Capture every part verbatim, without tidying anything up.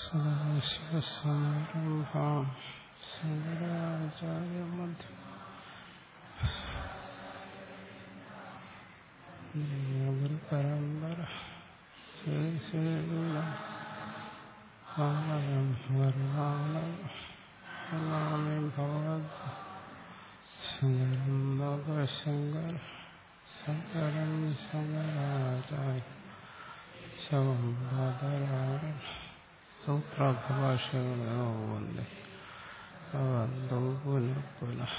സദാശിവസമാരംഭാം ശങ്കരാചാര്യമധ്യം പരമ്പര വർണ്ണാമി ഭഗവത് ശങ്കരം ഭഗവശങ്കര ശങ്കരം ശങ്കരാചാര്യ ശവം ബാദരായണ സൂത്രഭാഷകളോ വന്ദേ ഭഗവന്തോ പുനഃ പുനഃ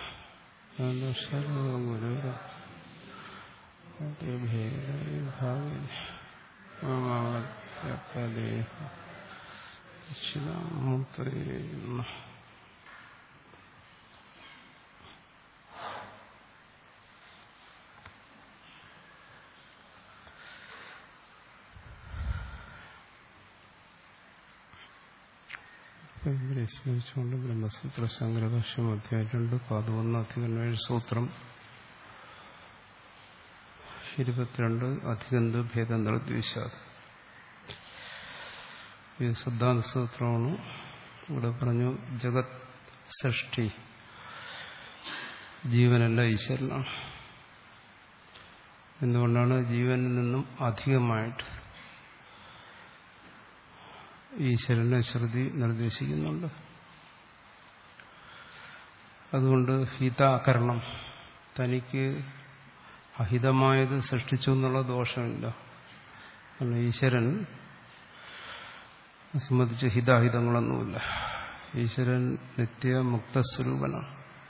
ഗുരുര ദക്ഷിണാമൂർത്തേ ഇവരെ സ്മരിച്ചുകൊണ്ട് ബ്രഹ്മസൂത്ര ശങ്കരഭാഷ്യം അധ്യായം രണ്ട് പതിനൊന്ന് അധികന്വേഷ സൂത്രം ഇരുപത്തിരണ്ട് അധികന്ത് ഭേദം നിർദ്ദേശാത്. ഇത് സിദ്ധാന്ത സൂത്രമാണ്. ഇവിടെ പറഞ്ഞു ജഗത് സൃഷ്ടി ജീവനല്ല ഈശ്വരനാണ്. എന്തുകൊണ്ടാണ്? ജീവനിൽ നിന്നും അധികമായിട്ട് ഈശ്വരനെ ശ്രുതി നിർദ്ദേശിക്കുന്നുണ്ട്. അതുകൊണ്ട് ഹിതാകരണം, തനിക്ക് അഹിതമായത് സൃഷ്ടിച്ചു എന്നുള്ള ദോഷമില്ല. കാരണം ഈശ്വരൻ സംബന്ധിച്ച് ഹിതാഹിതങ്ങളൊന്നുമില്ല. ഈശ്വരൻ നിത്യ മുക്തസ്വരൂപനാണ്.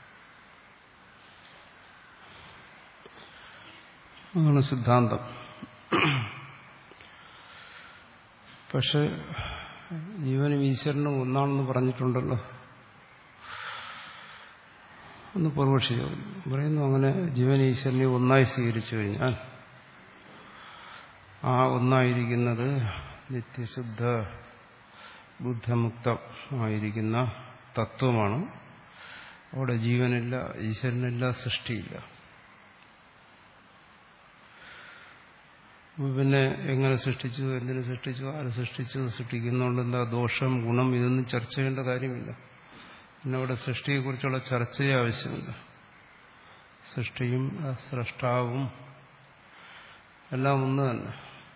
അതാണ് സിദ്ധാന്തം. പക്ഷെ ജീവനും ഈശ്വരനും ഒന്നാണെന്ന് പറഞ്ഞിട്ടുണ്ടല്ലോ. ഒന്ന് പൂർവക്ഷി പറയുന്നു, അങ്ങനെ ജീവൻ ഈശ്വരനെ ഒന്നായി സ്വീകരിച്ചു കഴിഞ്ഞാൽ ആ ഒന്നായിരിക്കുന്നത് നിത്യശുദ്ധ ബുദ്ധമുക്തമായിരിക്കുന്ന തത്വമാണ്. അവിടെ ജീവനില്ല, ഈശ്വരനില്ല, സൃഷ്ടിയില്ല. പിന്നെ എങ്ങനെ സൃഷ്ടിച്ചു, എന്തിനു സൃഷ്ടിച്ചു, ആര് സൃഷ്ടിച്ചു, സൃഷ്ടിക്കുന്നതുകൊണ്ട് എന്താ ദോഷം, ഗുണം, ഇതൊന്നും ചർച്ച ചെയ്യേണ്ട കാര്യമില്ല. പിന്നെ അവിടെ സൃഷ്ടിയെക്കുറിച്ചുള്ള ചർച്ചയെ ആവശ്യമില്ല. സൃഷ്ടിയും സ്രഷ്ടാവും എല്ലാം ഒന്ന് തന്നെ.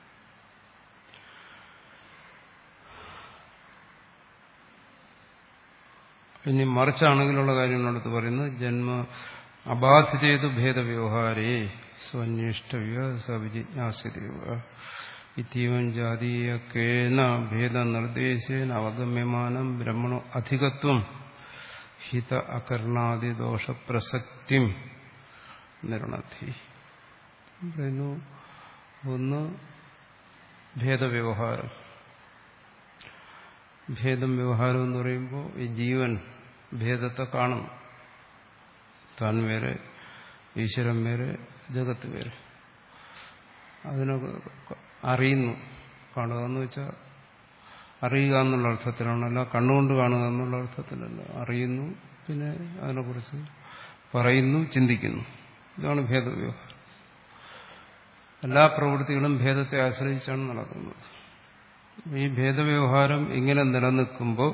ഇനി മറിച്ചാണെങ്കിലുള്ള കാര്യങ്ങളടുത്ത് പറയുന്നത്, ജന്മ അബാധിതേതു ഭേദവ്യവഹാരേ സ്വന്വേഷ്ടവ്യ സവിജിജ്ഞാസ്യതേവ ഇത്യവം ജാതീയക്കേന ഭേദനിർദ്ദേശേന അവഗമ്യമാനം ബ്രഹ്മണോ അധികത്വം ഹിത അകർണാദിദോഷപ്രസക്തിം നിർണത്തി. പറയുന്നു, ഒന്ന് ഭേദവ്യവഹാരം. ഭേദം വ്യവഹാരം എന്ന് പറയുമ്പോൾ ഈ ജീവൻ ഭേദത്തെ കാണുന്നു. താൻ വേറെ, ഈശ്വരൻ വേറെ, ജഗത്ത് വേറെ. അതിനൊക്കെ അറിയുന്നു. കാണുക എന്ന് വെച്ചാൽ അറിയുക എന്നുള്ള അർത്ഥത്തിലാണല്ല, കണ്ണുകൊണ്ട് കാണുക എന്നുള്ള അർത്ഥത്തിലല്ല. അറിയുന്നു, പിന്നെ അതിനെക്കുറിച്ച് പറയുന്നു, ചിന്തിക്കുന്നു. ഇതാണ് ഭേദവ്യവഹാരം. എല്ലാ പ്രവൃത്തികളും ഭേദത്തെ ആശ്രയിച്ചാണ് നടക്കുന്നത്. ഈ ഭേദവ്യവഹാരം ഇങ്ങനെ നിലനിൽക്കുമ്പോൾ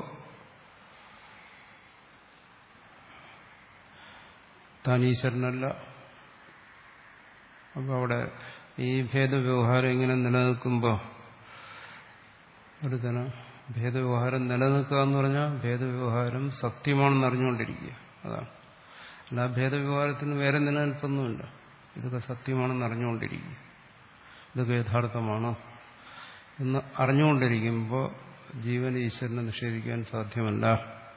താൻ ഈശ്വരനല്ല. അപ്പോൾ അവിടെ ഈ ഭേദവ്യവഹാരം ഇങ്ങനെ നിലനിൽക്കുമ്പോൾ ഒരു തന ഭേദവ്യവഹാരം നിലനിൽക്കുക എന്ന് പറഞ്ഞാൽ ഭേദവ്യവഹാരം സത്യമാണെന്ന് അറിഞ്ഞുകൊണ്ടിരിക്കുക. അതാണ്. അല്ല, ഭേദവ്യവഹാരത്തിന് വേറെ നിലനിൽപ്പൊന്നുമില്ല. ഇതൊക്കെ സത്യമാണെന്ന് അറിഞ്ഞുകൊണ്ടിരിക്കുക. ഇതൊക്കെ യഥാർത്ഥമാണോ എന്ന് അറിഞ്ഞുകൊണ്ടിരിക്കുമ്പോൾ ജീവൻ ഈശ്വരനെ നിഷേധിക്കാൻ സാധ്യമല്ല.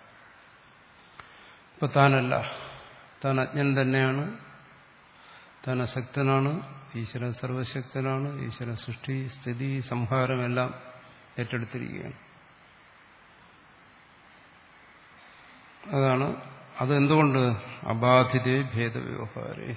ഇപ്പൊ താനല്ല, താൻ അജ്ഞൻ തന്നെയാണ്, താൻ അശക്തനാണ്, ഈശ്വരൻ സർവശക്തനാണ്. ഈശ്വരൻ സൃഷ്ടി, സ്ഥിതി, സംഹാരമെല്ലാം ഏറ്റെടുത്തിരിക്കുകയാണ്. അതാണ്. അതെന്തുകൊണ്ട്? അബാധിതേ ഭേദവ്യവഹാരേ.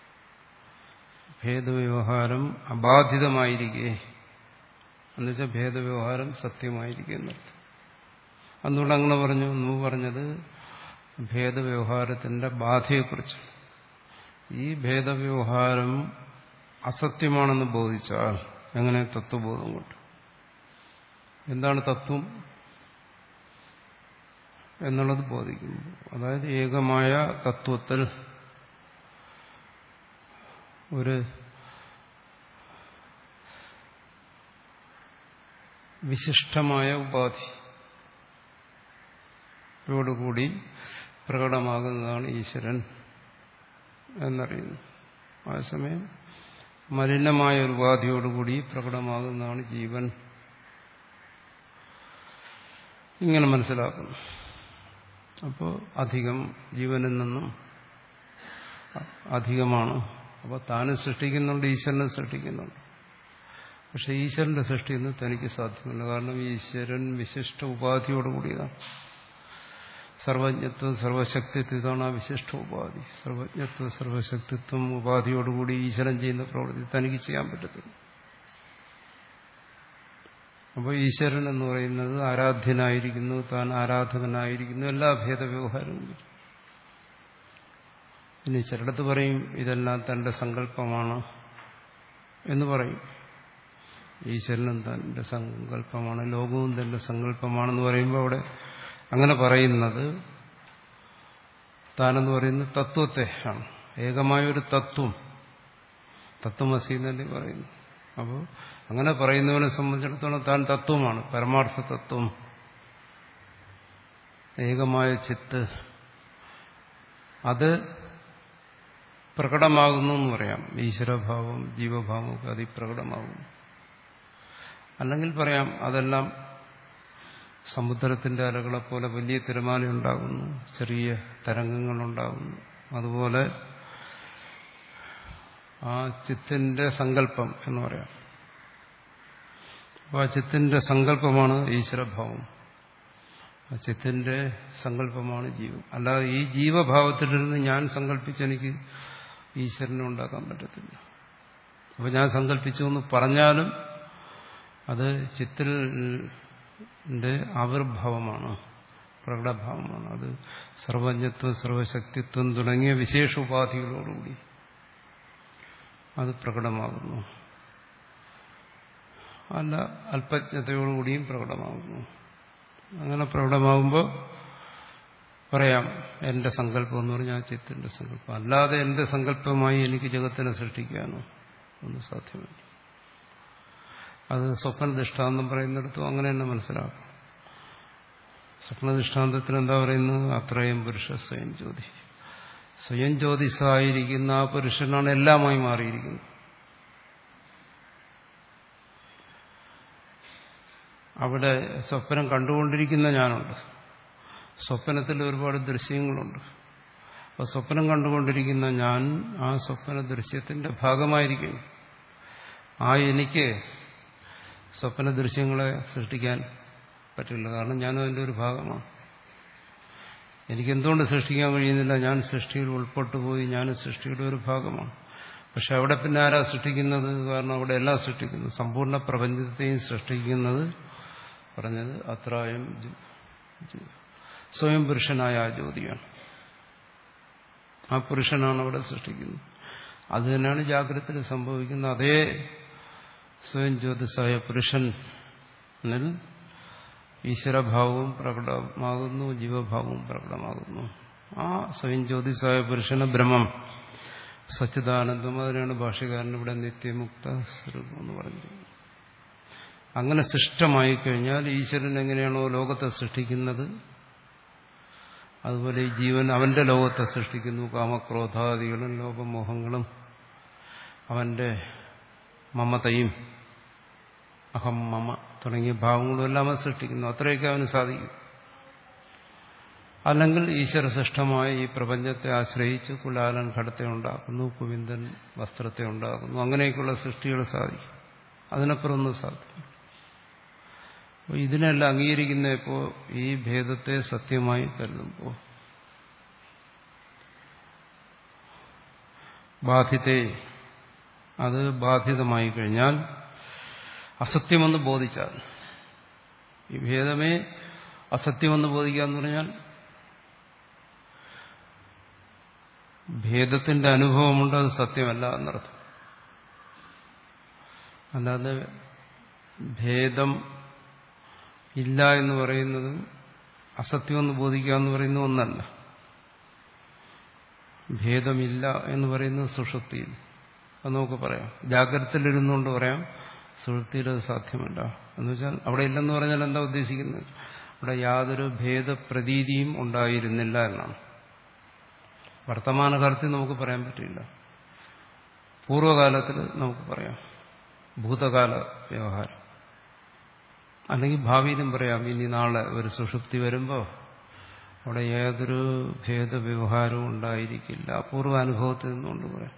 ഭേദവ്യവഹാരം അബാധിതമായിരിക്കേ, എന്നുവെച്ചാൽ ഭേദവ്യവഹാരം സത്യമായിരിക്കുന്നർത്ഥം. അതുകൊണ്ട് അങ്ങനെ പറഞ്ഞു. മുമ്പ് പറഞ്ഞത് ഭേദവ്യവഹാരത്തിന്റെ ബാധയെക്കുറിച്ച്. ഈ ഭേദവ്യവഹാരം അസത്യമാണെന്ന് ബോധിച്ചാൽ, എങ്ങനെ? തത്വബോധം കൊണ്ട്. എന്താണ് തത്വം? പറയുന്നു, എന്നുള്ളത് ബോധിക്കുന്നു. അതായത് ഏകമായ തത്വത്തിൽ ഒരു വിശിഷ്ടമായ ഉപാധിയോടുകൂടി പ്രകടമാകുന്നതാണ് ഈശ്വരൻ എന്നറിയുന്നു. അതേസമയം മലിനമായ ഒരു ഉപാധിയോടുകൂടി പ്രകടമാകുന്നതാണ് ജീവൻ. ഇങ്ങനെ മനസ്സിലാക്കുന്നു. അപ്പോൾ അധികം ജീവനിൽ നിന്നും അധികമാണ്. അപ്പോൾ താനും സൃഷ്ടിക്കുന്നുണ്ട്, ഈശ്വരനെ സൃഷ്ടിക്കുന്നുണ്ട്. പക്ഷെ ഈശ്വരന്റെ സൃഷ്ടിയൊന്നും തനിക്ക് സാധ്യമല്ല. കാരണം ഈശ്വരൻ വിശിഷ്ട ഉപാധിയോടുകൂടിയതാണ്. സർവജ്ഞത്വം സർവശക്തിത്വം, ഇതാണ് ആ വിശിഷ്ട ഉപാധി. സർവജ്ഞത്വം സർവശക്തിത്വം ഉപാധിയോടുകൂടി ഈശ്വരൻ ചെയ്യുന്ന പ്രവൃത്തി തനിക്ക് ചെയ്യാൻ പറ്റത്തില്ല. അപ്പോൾ ഈശ്വരൻ എന്ന് പറയുന്നത് ആരാധ്യനായിരിക്കുന്നു, താൻ ആരാധകനായിരിക്കുന്നു, എല്ലാ ഭേദവ്യവഹാരവും. ഇനി ചിലടത്ത് പറയും ഇതെല്ലാം തന്റെ സങ്കല്പമാണ് എന്ന് പറയും. ഈശ്വരനും തന്റെ സങ്കല്പമാണ്, ലോകവും തന്റെ സങ്കല്പമാണെന്ന് പറയുമ്പോൾ അവിടെ അങ്ങനെ പറയുന്നത് താനെന്ന് പറയുന്നത് തത്വത്തെ ആണ്. ഏകമായൊരു തത്വം, തത്വമസി എന്നല്ലേ പറയുന്നു. അപ്പോൾ അങ്ങനെ പറയുന്നവനെ സംബന്ധിച്ചിടത്തോളം താൻ തത്വമാണ്, പരമാർത്ഥ തത്വം, ഏകമായ ചിത്ത്. അത് പ്രകടമാകുന്നു എന്ന് പറയാം. ഈശ്വരഭാവം ജീവഭാവം ഒക്കെ അതിൽ പ്രകടമാകുന്നു. അല്ലെങ്കിൽ പറയാം അതെല്ലാം സമുദ്രത്തിന്റെ അലകളെപ്പോലെ വലിയ തിരമാലയുണ്ടാകുന്നു, ചെറിയ തരംഗങ്ങളുണ്ടാകുന്നു. അതുപോലെ ആ ചിത്തിന്റെ സങ്കല്പം എന്ന് പറയാം. അപ്പോൾ ആ ചിത്തിന്റെ സങ്കല്പമാണ് ഈശ്വരഭാവം, ആ ചിത്തിന്റെ സങ്കല്പമാണ് ജീവൻ. അല്ലാതെ ഈ ജീവഭാവത്തിലിരുന്ന് ഞാൻ സങ്കല്പിച്ചെനിക്ക് ഈശ്വരനെ ഉണ്ടാക്കാൻ പറ്റത്തില്ല. അപ്പോൾ ഞാൻ സങ്കല്പിച്ചു എന്ന് പറഞ്ഞാലും അത് ചിത്തിന്റെ ആവിർഭാവമാണ്, പ്രകടഭാവമാണ്. അത് സർവജ്ഞത്വം സർവശക്തിത്വം തുടങ്ങിയ വിശേഷ ഉപാധികളോടുകൂടി അത് പ്രകടമാകുന്നു. അല്ല അല്പജ്ഞതയോടുകൂടിയും പ്രകടമാകുന്നു. അങ്ങനെ പ്രകടമാകുമ്പോൾ പറയാം എന്റെ സങ്കല്പം എന്ന് പറഞ്ഞാൽ ചിത്തിന്റെ സങ്കല്പം. അല്ലാതെ എന്റെ സങ്കല്പമായി എനിക്ക് ജഗത്തിനെ സൃഷ്ടിക്കാനോ ഒന്നും സാധ്യമല്ല. അത് സ്വപ്ന ദൃഷ്ടാന്തം പറയുന്നിടത്തും അങ്ങനെ തന്നെ മനസ്സിലാക്കും. സ്വപ്ന ദൃഷ്ടാന്തത്തിന് എന്താ പറയുന്നത്? അത്രയും പുരുഷ സ്വയം ജ്യോതി. സ്വയം ജ്യോതിസായിരിക്കുന്ന ആ പുരുഷനാണ് എല്ലാമായി മാറിയിരിക്കുന്നത്. അവിടെ സ്വപ്നം കണ്ടുകൊണ്ടിരിക്കുന്ന ഞാനുണ്ട്. സ്വപ്നത്തിൽ ഒരുപാട് ദൃശ്യങ്ങളുണ്ട്. അപ്പോൾ സ്വപ്നം കണ്ടുകൊണ്ടിരിക്കുന്ന ഞാൻ ആ സ്വപ്ന ദൃശ്യത്തിന്റെ ഭാഗമായിരിക്കും. ആ എനിക്ക് സ്വപ്ന ദൃശ്യങ്ങളെ സൃഷ്ടിക്കാൻ പറ്റില്ല. കാരണം ഞാനും അതിൻ്റെ ഒരു ഭാഗമാണ്. എനിക്കെന്തുകൊണ്ട് സൃഷ്ടിക്കാൻ കഴിയുന്നില്ല? ഞാൻ സൃഷ്ടിയിൽ ഉൾപ്പെട്ടു പോയി, ഞാൻ സൃഷ്ടിയുടെ ഒരു ഭാഗമാണ്. പക്ഷെ അവിടെ പിന്നെ ആരാ സൃഷ്ടിക്കുന്നത്? കാരണം അവിടെ എല്ലാം സൃഷ്ടിക്കുന്നു. സമ്പൂർണ്ണ പ്രപഞ്ചത്തെയും സൃഷ്ടിക്കുന്നത് പറഞ്ഞത് അത്രായം സ്വയം പുരുഷനായ ആ ജ്യോതിയാണ്. ആ പുരുഷനാണ് അവിടെ സൃഷ്ടിക്കുന്നത്. അത് തന്നെയാണ് ജാഗ്രതയിൽ സംഭവിക്കുന്നത്. അതേ സ്വയം ജ്യോതിസായ പുരുഷനിൽ ഈശ്വരഭാവവും പ്രകടമാകുന്നു, ജീവഭാവവും പ്രകടമാകുന്നു. ആ സ്വയം ജ്യോതിസായ പുരുഷന് ബ്രഹ്മം സച്ചിദാനന്ദം, അതിനാണ് ഭാഷ്യകാരൻ ഇവിടെ നിത്യമുക്ത സ്വരൂപം എന്ന് പറഞ്ഞത്. അങ്ങനെ സൃഷ്ടമായി കഴിഞ്ഞാൽ ഈശ്വരൻ എങ്ങനെയാണോ ലോകത്തെ സൃഷ്ടിക്കുന്നത് അതുപോലെ ഈ ജീവൻ അവന്റെ ലോകത്തെ സൃഷ്ടിക്കുന്നു. കാമക്രോധാദികളും ലോകമോഹങ്ങളും അവന്റെ മമതയും അഹം മമ തുടങ്ങിയ ഭാവങ്ങളും എല്ലാം അവൻ സൃഷ്ടിക്കുന്നു. അത്രയൊക്കെ അവന് സാധിക്കും. അല്ലെങ്കിൽ ഈശ്വര സൃഷ്ടമായ ഈ പ്രപഞ്ചത്തെ ആശ്രയിച്ച് കുലാലൻ ഘടത്തെ ഉണ്ടാക്കുന്നു, കുവിന്ദൻ വസ്ത്രത്തെ ഉണ്ടാക്കുന്നു. അങ്ങനെയൊക്കെയുള്ള സൃഷ്ടികൾ സാധിക്കും. അതിനപ്പുറം ഒന്നും സാധിക്കും. ഇതിനെല്ലാം അംഗീകരിക്കുന്നപ്പോൾ ഈ ഭേദത്തെ സത്യമായി കരുതുമ്പോൾ ബാധിതേ അത് ബാധിതമായി കഴിഞ്ഞാൽ അസത്യമെന്ന് ബോധിച്ചാൽ, ഈ ഭേദമേ അസത്യമെന്ന് ബോധിക്കുക എന്ന് പറഞ്ഞാൽ ഭേദത്തിന്റെ അനുഭവമുണ്ട്, അത് സത്യമല്ല എന്നർത്ഥം. അല്ലാതെ ഭേദം ഇല്ല എന്ന് പറയുന്നത് അസത്യം എന്ന് ബോധിക്കുക എന്ന് പറയുന്ന ഒന്നല്ല. ഭേദമില്ല എന്ന് പറയുന്നത് സുഷുപ്തിയിൽ. അത് നമുക്ക് പറയാം. ജാഗ്രതയിലിരുന്നുകൊണ്ട് പറയാം, സുഷുപ്തിയിൽ അത് സാധ്യമല്ല എന്ന് വെച്ചാൽ അവിടെ ഇല്ലെന്ന് പറഞ്ഞാൽ എന്താ ഉദ്ദേശിക്കുന്നത്? അവിടെ യാതൊരു ഭേദപ്രതീതിയും ഉണ്ടായിരുന്നില്ല എന്നാണ്. വർത്തമാനകാലത്തിൽ നമുക്ക് പറയാൻ പറ്റില്ല. പൂർവ്വകാലത്തിൽ നമുക്ക് പറയാം, ഭൂതകാല വ്യവഹാരം. അല്ലെങ്കിൽ ഭാവിയിലും പറയാം, ഇനി നാളെ ഒരു സുഷുപ്തി വരുമ്പോൾ അവിടെ യാതൊരു ഭേദവ്യവഹാരവും ഉണ്ടായിരിക്കില്ല. പൂർവ്വ അനുഭവത്തിൽ നിന്നുകൊണ്ട് പറയാം.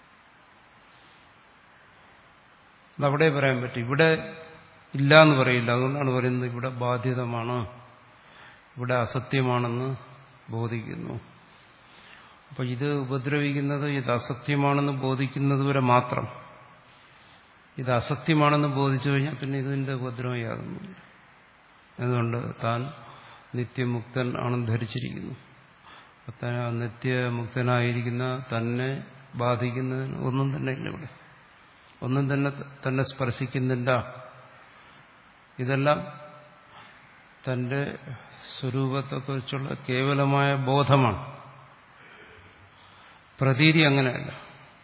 അതവിടെ പറയാൻ പറ്റും. ഇവിടെ ഇല്ല എന്ന് പറയില്ല. അതുകൊണ്ടാണ് പറയുന്നത് ഇവിടെ ബാധിതമാണ്, ഇവിടെ അസത്യമാണെന്ന് ബോധിക്കുന്നു. അപ്പൊ ഇത് ഉപദ്രവിക്കുന്നത് ഇത് അസത്യമാണെന്ന് ബോധിക്കുന്നത് വരെ മാത്രം. ഇത് അസത്യമാണെന്ന് ബോധിച്ചു കഴിഞ്ഞാൽ പിന്നെ ഇതിന്റെ ഉപദ്രവം യാതൊന്നുമില്ല. അതുകൊണ്ട് താൻ നിത്യമുക്തൻ ആണെന്ന് ധരിച്ചിരിക്കുന്നു. നിത്യമുക്തനായിരിക്കുന്ന തന്നെ ബാധിക്കുന്നതിന് ഒന്നും തന്നെ ഇല്ല. ഇവിടെ ഒന്നും തന്നെ തന്നെ സ്പർശിക്കുന്നില്ല. ഇതെല്ലാം തന്റെ സ്വരൂപത്തെക്കുറിച്ചുള്ള കേവലമായ ബോധമാണ്. പ്രതീതി അങ്ങനെയല്ല.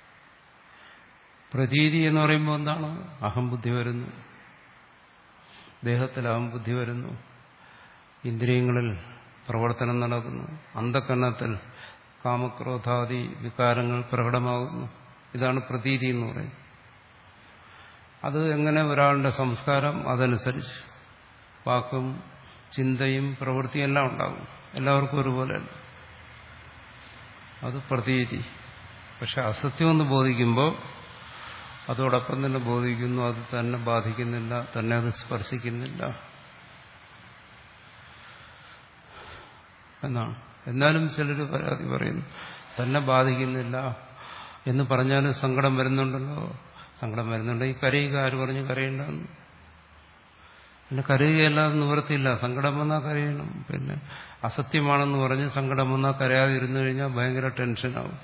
പ്രതീതി എന്ന് പറയുമ്പോൾ എന്താണ്? അഹംബുദ്ധി വരുന്നു, ദേഹത്തിൽ അഹംബുദ്ധി വരുന്നു, ഇന്ദ്രിയങ്ങളിൽ പ്രവർത്തനം നടക്കുന്നു, അന്ധകരണത്തിൽ കാമക്രോധാദി വികാരങ്ങൾ പ്രകടമാകുന്നു. ഇതാണ് പ്രതീതി എന്ന് പറയുന്നത്. അത് എങ്ങനെ ഒരാളുടെ സംസ്കാരം അതനുസരിച്ച് വാക്കും ചിന്തയും പ്രവൃത്തിയും എല്ലാം ഉണ്ടാകും. എല്ലാവർക്കും ഒരുപോലെയല്ല. അത് പ്രതീതി. പക്ഷെ അസത്യമെന്ന് ബോധിക്കുമ്പോൾ അതോടൊപ്പം തന്നെ ബോധിക്കുന്നു, അത് തന്നെ ബാധിക്കുന്നില്ല, തന്നെ അത് സ്പർശിക്കുന്നില്ല എന്നാണ്. എന്നാലും ചിലർ പരാതി പറയുന്നു, തന്നെ ബാധിക്കുന്നില്ല എന്ന് പറഞ്ഞാലും സങ്കടം വരുന്നുണ്ടല്ലോ. സങ്കടം വരുന്നുണ്ടെങ്കിൽ കരയുക. ആര് പറഞ്ഞു കരയണ്ടെന്ന്? പിന്നെ കരയുകയല്ലാതെ നിവൃത്തിയില്ല. സങ്കടം വന്നാൽ കരയണം. പിന്നെ അസത്യമാണെന്ന് പറഞ്ഞ് സങ്കടം വന്നാൽ കരയാതിരുന്നു കഴിഞ്ഞാൽ ഭയങ്കര ടെൻഷനാവും.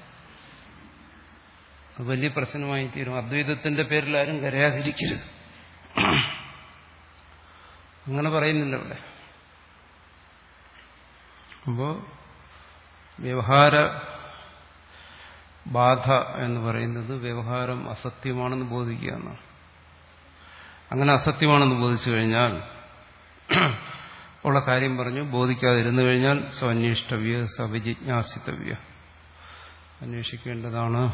അത് വലിയ പ്രശ്നമായി തീരും. അദ്വൈതത്തിന്റെ പേരിൽ ആരും കരയാതിരിക്കരുത്. അങ്ങനെ പറയുന്നില്ല ഇവിടെ. അപ്പോ വ്യവഹാര ബാധ എന്ന് പറയുന്നത് വ്യവഹാരം അസത്യമാണെന്ന് ബോധിക്കുക എന്നാണ്. അങ്ങനെ അസത്യമാണെന്ന് ബോധിച്ചു കഴിഞ്ഞാൽ ഉള്ള കാര്യം പറഞ്ഞു. ബോധിക്കാതിരുന്നു കഴിഞ്ഞാൽ സ്വന്വേഷ്ടവ്യ സവിജിജ്ഞാസിതവ്യ, അന്വേഷിക്കേണ്ടതാണ്.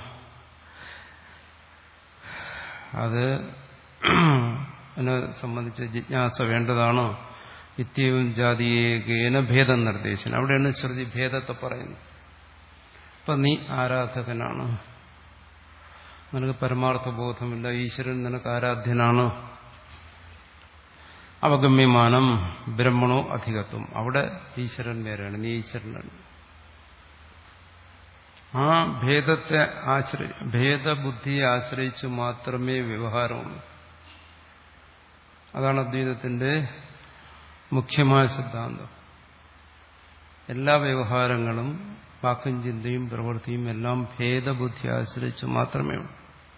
അത് അതിനെ സംബന്ധിച്ച് ജിജ്ഞാസ വേണ്ടതാണ്. നിത്യവും ജാതീയേന ഭേദം നിർദ്ദേശം. അവിടെയാണ് ശ്രുതി ഭേദത്തെ പറയുന്നത്. അപ്പൊ നീ ആരാധകനാണ്, നിനക്ക് പരമാർത്ഥ ബോധമില്ല, ഈശ്വരൻ നിനക്ക് ആരാധ്യനാണ്. അവഗമ്യമാനം ബ്രഹ്മണോ അധികത്വം. അവിടെ ഈശ്വരൻ വേറെയാണ്, നീ ഈശ്വരനാണ്. ആ ഭേദത്തെ ആശ്രയി ഭേദബുദ്ധിയെ ആശ്രയിച്ച് മാത്രമേ വ്യവഹാരമുള്ളൂ. അതാണ് അദ്വൈതത്തിന്റെ മുഖ്യമായ സിദ്ധാന്തം. എല്ലാ വ്യവഹാരങ്ങളും വാക്കും ചിന്തയും പ്രവൃത്തിയും എല്ലാം ഭേദബുദ്ധി ആശ്രയിച്ച് മാത്രമേ ഉള്ളൂ.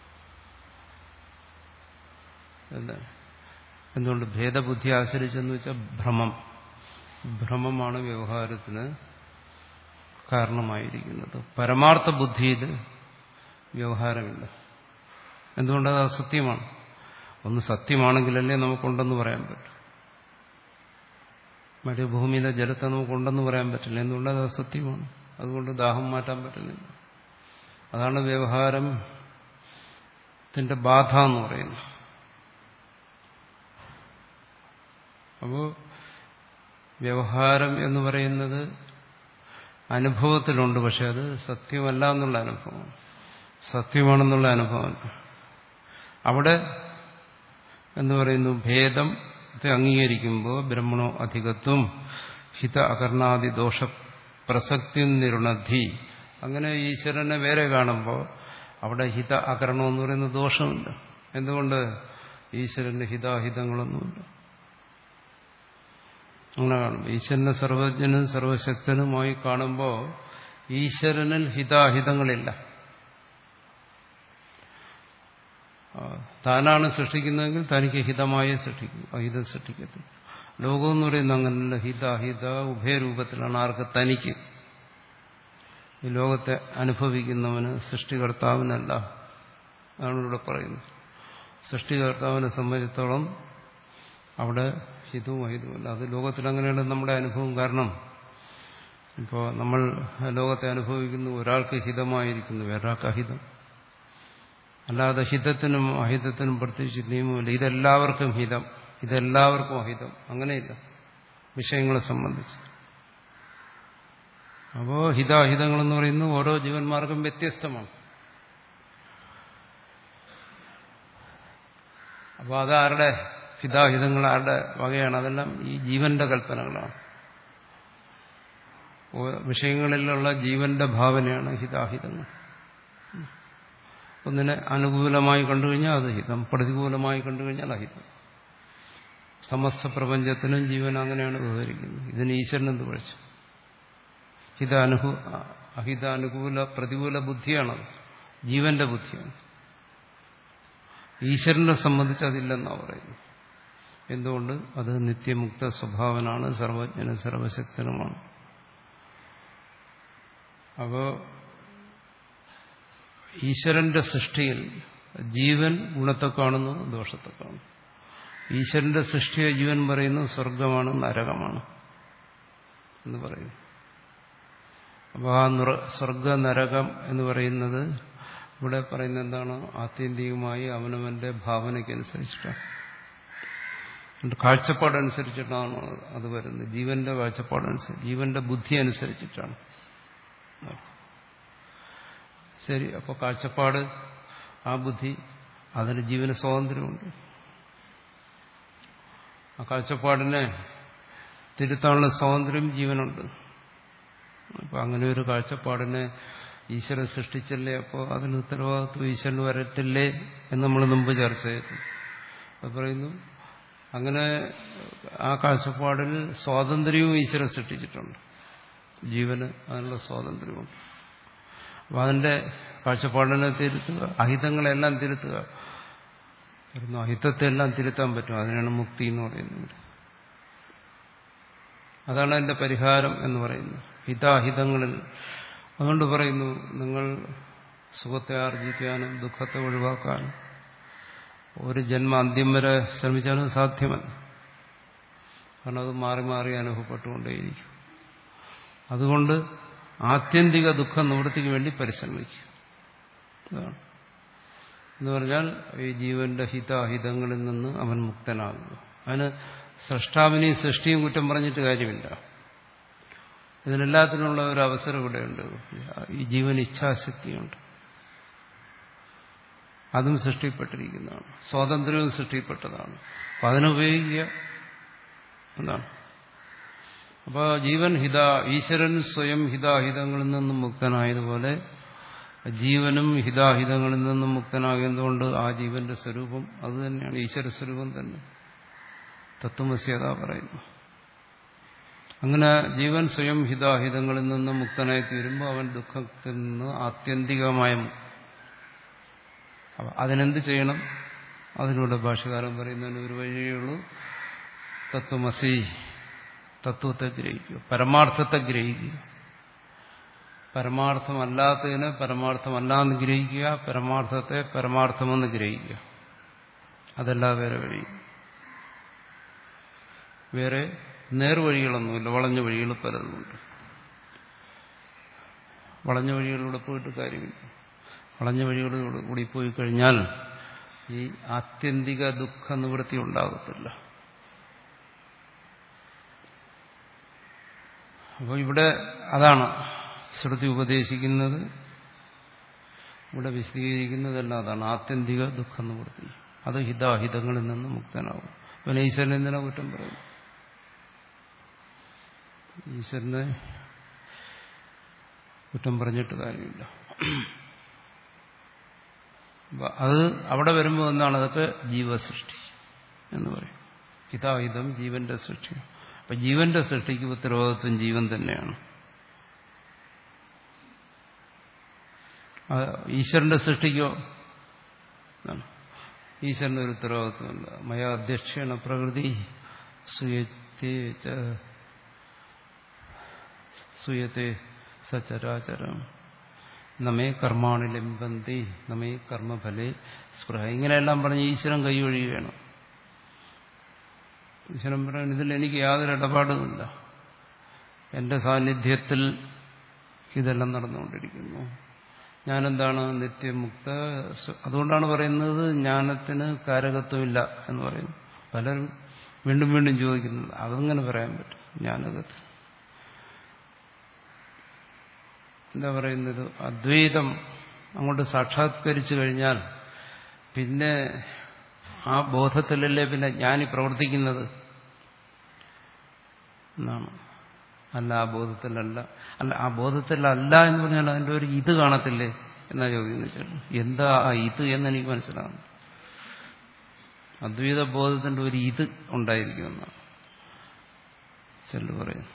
എന്തുകൊണ്ട് ഭേദബുദ്ധി ആശ്രയിച്ചെന്ന് വെച്ചാൽ ഭ്രമം ഭ്രമമാണ് വ്യവഹാരത്തിന് കാരണമായിരിക്കുന്നത്. പരമാർത്ഥ ബുദ്ധിയിൽ വ്യവഹാരമില്ല. എന്തുകൊണ്ടത് അസത്യമാണ്. ഒന്ന് സത്യമാണെങ്കിലല്ലേ നമുക്കുണ്ടെന്ന് പറയാൻ പറ്റും. മരുഭൂമിയിലെ ജലത്തെ നമുക്കുണ്ടെന്ന് പറയാൻ പറ്റില്ല. എന്തുകൊണ്ടത് അസത്യമാണ്. അതുകൊണ്ട് ദാഹം മാറ്റാൻ പറ്റുന്നില്ല. അതാണ് വ്യവഹാരത്തിന്റെ ബാധ എന്ന് പറയുന്നത്. അപ്പോൾ വ്യവഹാരം എന്ന് പറയുന്നത് അനുഭവത്തിലുണ്ട്. പക്ഷെ അത് സത്യമല്ല എന്നുള്ള അനുഭവം, സത്യമാണെന്നുള്ള അനുഭവമല്ല. അവിടെ എന്ന് പറയുന്നു ഭേദത്തെ അംഗീകരിക്കുമ്പോൾ ബ്രഹ്മണോ അധികത്വം ഹിത അകർണാദി ദോഷ പ്രസക്തി നിരുണധി. അങ്ങനെ ഈശ്വരനെ വേറെ കാണുമ്പോൾ അവിടെ ഹിത അകരണം എന്ന് പറയുന്ന ദോഷമില്ല. എന്തുകൊണ്ട്? ഈശ്വരന്റെ ഹിതാഹിതങ്ങളൊന്നുമില്ല. അങ്ങനെ കാണും. ഈശ്വരനെ സർവജ്ഞനും സർവശക്തനുമായി കാണുമ്പോൾ ഈശ്വരനിൽ ഹിതാഹിതങ്ങളില്ല. താനാണ് സൃഷ്ടിക്കുന്നതെങ്കിൽ തനിക്ക് ഹിതമായി സൃഷ്ടിക്കും, അഹിതം സൃഷ്ടിക്കത്തില്ല. ലോകം എന്ന് പറയുന്നത് അങ്ങനല്ല. ഹിത അഹിത ഉഭയരൂപത്തിലാണ്. ആർക്ക്? തനിക്ക്. ഈ ലോകത്തെ അനുഭവിക്കുന്നവന്, സൃഷ്ടികർത്താവിനല്ല. അതാണ് ഇവിടെ പറയുന്നത്. സൃഷ്ടികർത്താവിനെ സംബന്ധിച്ചിടത്തോളം അവിടെ ഹിതവും അഹിതവുമല്ല. അത് ലോകത്തിൽ അങ്ങനെയാണ് നമ്മുടെ അനുഭവം. കാരണം ഇപ്പോൾ നമ്മൾ ലോകത്തെ അനുഭവിക്കുന്നു, ഒരാൾക്ക് ഹിതമായിരിക്കുന്നു, വേറൊരാൾക്ക് അഹിതം. അല്ലാതെ ഹിതത്തിനും അഹിതത്തിനും പ്രത്യേകിച്ച് നിയമമില്ല. ഇതെല്ലാവർക്കും ഹിതം, ഇതെല്ലാവർക്കും അഹിതം, അങ്ങനെയില്ല വിഷയങ്ങളെ സംബന്ധിച്ച്. അപ്പോ ഹിതാഹിതങ്ങളെന്ന് പറയുന്നത് ഓരോ ജീവന്മാർക്കും വ്യത്യസ്തമാണ്. അപ്പോൾ അതാരുടെ ഹിതാഹിതങ്ങൾ ആരുടെ വകയാണ്? അതെല്ലാം ഈ ജീവന്റെ കൽപ്പനകളാണ്. വിഷയങ്ങളിലുള്ള ജീവന്റെ ഭാവനയാണ് ഹിതാഹിതങ്ങൾ. ഒന്നിനെ അനുകൂലമായി കണ്ടുകഴിഞ്ഞാൽ അത് ഹിതം, പ്രതികൂലമായി കണ്ടുകഴിഞ്ഞാൽ അഹിതം. സമസ്ത പ്രപഞ്ചത്തിനും ജീവൻ അങ്ങനെയാണ് വ്യവഹരിക്കുന്നത്. ഇതിന് ഈശ്വരനെന്ത് പഠിച്ചു? ഹിതാനുഭൂ അഹിതാനുകൂല പ്രതികൂല ബുദ്ധിയാണത്, ജീവന്റെ ബുദ്ധിയാണ്. ഈശ്വരനെ സംബന്ധിച്ച് അതില്ലെന്നാണ് പറയുന്നത്. എന്തുകൊണ്ട്? അത് നിത്യമുക്ത സ്വഭാവനാണ്, സർവജ്ഞനും സർവശക്തനുമാണ്. അപ്പോ ഈശ്വരന്റെ സൃഷ്ടിയിൽ ജീവൻ ഗുണത്തെ കാണുന്നു, ദോഷത്തെ കാണുന്നു. ഈശ്വരന്റെ സൃഷ്ടിയെ ജീവൻ പറയുന്നു സ്വർഗമാണ്, നരകമാണ് എന്ന് പറയുന്നു. അപ്പോൾ ആ സ്വർഗ നരകം എന്ന് പറയുന്നത് ഇവിടെ പറയുന്നത് എന്താണ്? ആത്യന്തികമായി അവനവന്റെ ഭാവനയ്ക്കനുസരിച്ചിട്ടാണ്, കാഴ്ചപ്പാടനുസരിച്ചിട്ടാണ് അത് വരുന്നത്. ജീവന്റെ കാഴ്ചപ്പാടനുസരിച്ച്, ജീവന്റെ ബുദ്ധി അനുസരിച്ചിട്ടാണ്. ശരി, അപ്പോൾ കാഴ്ചപ്പാട്, ആ ബുദ്ധി, അതിന് ജീവന് സ്വാതന്ത്ര്യമുണ്ട്. ആ കാഴ്ചപ്പാടിനെ തിരുത്താനുള്ള സ്വാതന്ത്ര്യം ജീവനുണ്ട്. അപ്പം അങ്ങനെ ഒരു കാഴ്ചപ്പാടിനെ ഈശ്വരൻ സൃഷ്ടിച്ചല്ലേ, അപ്പോൾ അതിന് ഉത്തരവാദിത്വം ഈശ്വരന് വരത്തില്ലേ എന്ന് നമ്മൾ മുമ്പ് ചർച്ച ചെയ്തു. അത് പറയുന്നു, അങ്ങനെ ആ കാഴ്ചപ്പാടിൽ സ്വാതന്ത്ര്യവും ഈശ്വരൻ സൃഷ്ടിച്ചിട്ടുണ്ട്. ജീവന് അതിനുള്ള സ്വാതന്ത്ര്യമുണ്ട്. അപ്പം അതിൻ്റെ കാഴ്ചപ്പാടിനെ തിരുത്തുക, അഹിതങ്ങളെല്ലാം തിരുത്തുക. അഹിതത്തെ എല്ലാം തിരുത്താൻ പറ്റും. അതിനാണ് മുക്തി എന്ന് പറയുന്നത്. അതാണ് അതിന്റെ പരിഹാരം എന്ന് പറയുന്നത്, ഹിതാഹിതങ്ങളിൽ. അതുകൊണ്ട് പറയുന്നു, നിങ്ങൾ സുഖത്തെ ആർജിക്കാനും ദുഃഖത്തെ ഒഴിവാക്കാനും ഒരു ജന്മ അന്ത്യം വരെ ശ്രമിച്ചാലും സാധ്യമല്ല. കാരണം അത് മാറി മാറി അനുഭവപ്പെട്ടുകൊണ്ടേയിരിക്കും. അതുകൊണ്ട് ആത്യന്തിക ദുഃഖ നിവൃത്തിക്ക് വേണ്ടി പരിശ്രമിക്കും. അതാണ് എന്ന് പറഞ്ഞാൽ ഈ ജീവന്റെ ഹിതാഹിതങ്ങളിൽ നിന്ന് അവൻ മുക്തനാകുക. അതിന് സൃഷ്ടാവിനെയും സൃഷ്ടിയും കുറ്റം പറഞ്ഞിട്ട് കാര്യമില്ല. ഇതിനെല്ലാത്തിനുള്ള ഒരു അവസരം ഇവിടെയുണ്ട്. ഈ ജീവൻ ഇച്ഛാശക്തിയുണ്ട്, അതും സൃഷ്ടിപ്പെട്ടിരിക്കുന്നതാണ്. സ്വാതന്ത്ര്യവും സൃഷ്ടിപ്പെട്ടതാണ്. അപ്പം അതിനുപയോഗിക്കുക എന്താണ്? അപ്പോൾ ജീവൻ ഹിത ഈശ്വരൻ സ്വയം ഹിതാഹിതങ്ങളിൽ നിന്നും മുക്തനായതുപോലെ ജീവനും ഹിതാഹിതങ്ങളിൽ നിന്നും മുക്തനാകുന്നതുകൊണ്ട് ആ ജീവന്റെ സ്വരൂപം അത് തന്നെയാണ്, ഈശ്വര സ്വരൂപം തന്നെ. തത്വമസ്യത പറയുന്നു. അങ്ങനെ ജീവൻ സ്വയം ഹിതാഹിതങ്ങളിൽ നിന്ന് മുക്തനായി തീരുമ്പോൾ അവൻ ദുഃഖത്തിൽ നിന്ന് ആത്യന്തികമായ അതിനെന്ത് ചെയ്യണം? അതിലൂടെ ഭാഷകാരൻ പറയുന്നതിന് ഒരു വഴിയുള്ളൂ. തത്വമസി, തത്വത്തെ ഗ്രഹിക്കുക, പരമാർത്ഥത്തെ ഗ്രഹിക്കുക. പരമാർത്ഥമല്ലാത്തതിനെ പരമാർത്ഥമല്ലാന്ന് ഗ്രഹിക്കുക, പരമാർത്ഥത്തെ പരമാർത്ഥമെന്ന് ഗ്രഹിക്കുക. അതല്ല വേറെ വഴി. വേറെ നേർവഴികളൊന്നുമില്ല, വളഞ്ഞ വഴികൾ പലതുമുണ്ട്. വളഞ്ഞ വഴികളിലൂടെ പോയിട്ട് കാര്യമില്ല. വളഞ്ഞ വഴികളിലൂടെ കൂടി പോയി കഴിഞ്ഞാൽ ഈ ആത്യന്തിക ദുഃഖ നിവൃത്തി ഉണ്ടാകത്തില്ല. അപ്പോൾ ഇവിടെ അതാണ് ശ്രുതി ഉപദേശിക്കുന്നത്, ഇവിടെ വിശദീകരിക്കുന്നതെല്ലാം അതാണ്. ആത്യന്തിക ദുഃഖ നിവൃത്തി, അത് ഹിതാഹിതങ്ങളിൽ നിന്ന് മുക്തനാകും. പിന്നെ ഈശ്വരനെ എന്തിനാ കുറ്റം പറയും? ഈശ്വരനെ കുറ്റം പറഞ്ഞിട്ട് കാര്യമില്ല. അത് അവിടെ വരുമ്പോൾ എന്താണ്? അതൊക്കെ ജീവസൃഷ്ടി എന്ന് പറയും. ഹിതാഹിതം ജീവന്റെ സൃഷ്ടി. അപ്പൊ ജീവന്റെ സൃഷ്ടിക്ക് ഉത്തരവാദിത്വം ജീവൻ തന്നെയാണ്. ഈശ്വരന്റെ സൃഷ്ടിക്കോ? ഈശ്വരന്റെ ഒരു ഉത്തരവാദിത്വമല്ല. മയ അധ്യക്ഷേണ പ്രകൃതി നിത്യേ ച സൂയത്തെ സചരാചരം നമ്മെ കർമാണി ലിംബന്തി നമ്മെ കർമ്മഫലേ സ്പൃഹ. ഇങ്ങനെയെല്ലാം പറഞ്ഞ് ഈശ്വരൻ കൈ ഒഴിയുകയാണ്. ഈശ്വരൻ പറയുന്നത് ഇതിൽ എനിക്ക് യാതൊരു ഇടപാടുമില്ല, എന്റെ സാന്നിധ്യത്തിൽ ഇതെല്ലാം നടന്നുകൊണ്ടിരിക്കുന്നു. ഞാനെന്താണ് നിത്യമുക്ത. അതുകൊണ്ടാണ് പറയുന്നത് ജ്ഞാനത്തിന് കാരകത്വമില്ല എന്ന് പറയുന്നു. പലരും വീണ്ടും വീണ്ടും ചോദിക്കുന്നുണ്ട് അതെങ്ങനെ പറയാൻ പറ്റും ജ്ഞാനകത്ത്. എന്താ പറയുന്നത്, അദ്വൈതം അങ്ങോട്ട് സാക്ഷാത്കരിച്ചു കഴിഞ്ഞാൽ പിന്നെ ആ ബോധത്തിലല്ലേ പിന്നെ ജ്ഞാനി പ്രവർത്തിക്കുന്നത് എന്നാണ്. അല്ല ആ ബോധത്തിലല്ല. അല്ല ആ ബോധത്തിലല്ല എന്ന് പറഞ്ഞാൽ അതിൻ്റെ ഒരു ഇത് കാണത്തില്ലേ എന്നാ ചോദിക്കുന്നു. എന്താ ആ ഇത് എന്നെനിക്ക് മനസ്സിലാകുന്നു. അദ്വൈത ബോധത്തിന്റെ ഒരു ഇത് ഉണ്ടായിരിക്കുമെന്നാണ് ചെല്ലു പറയുന്നു.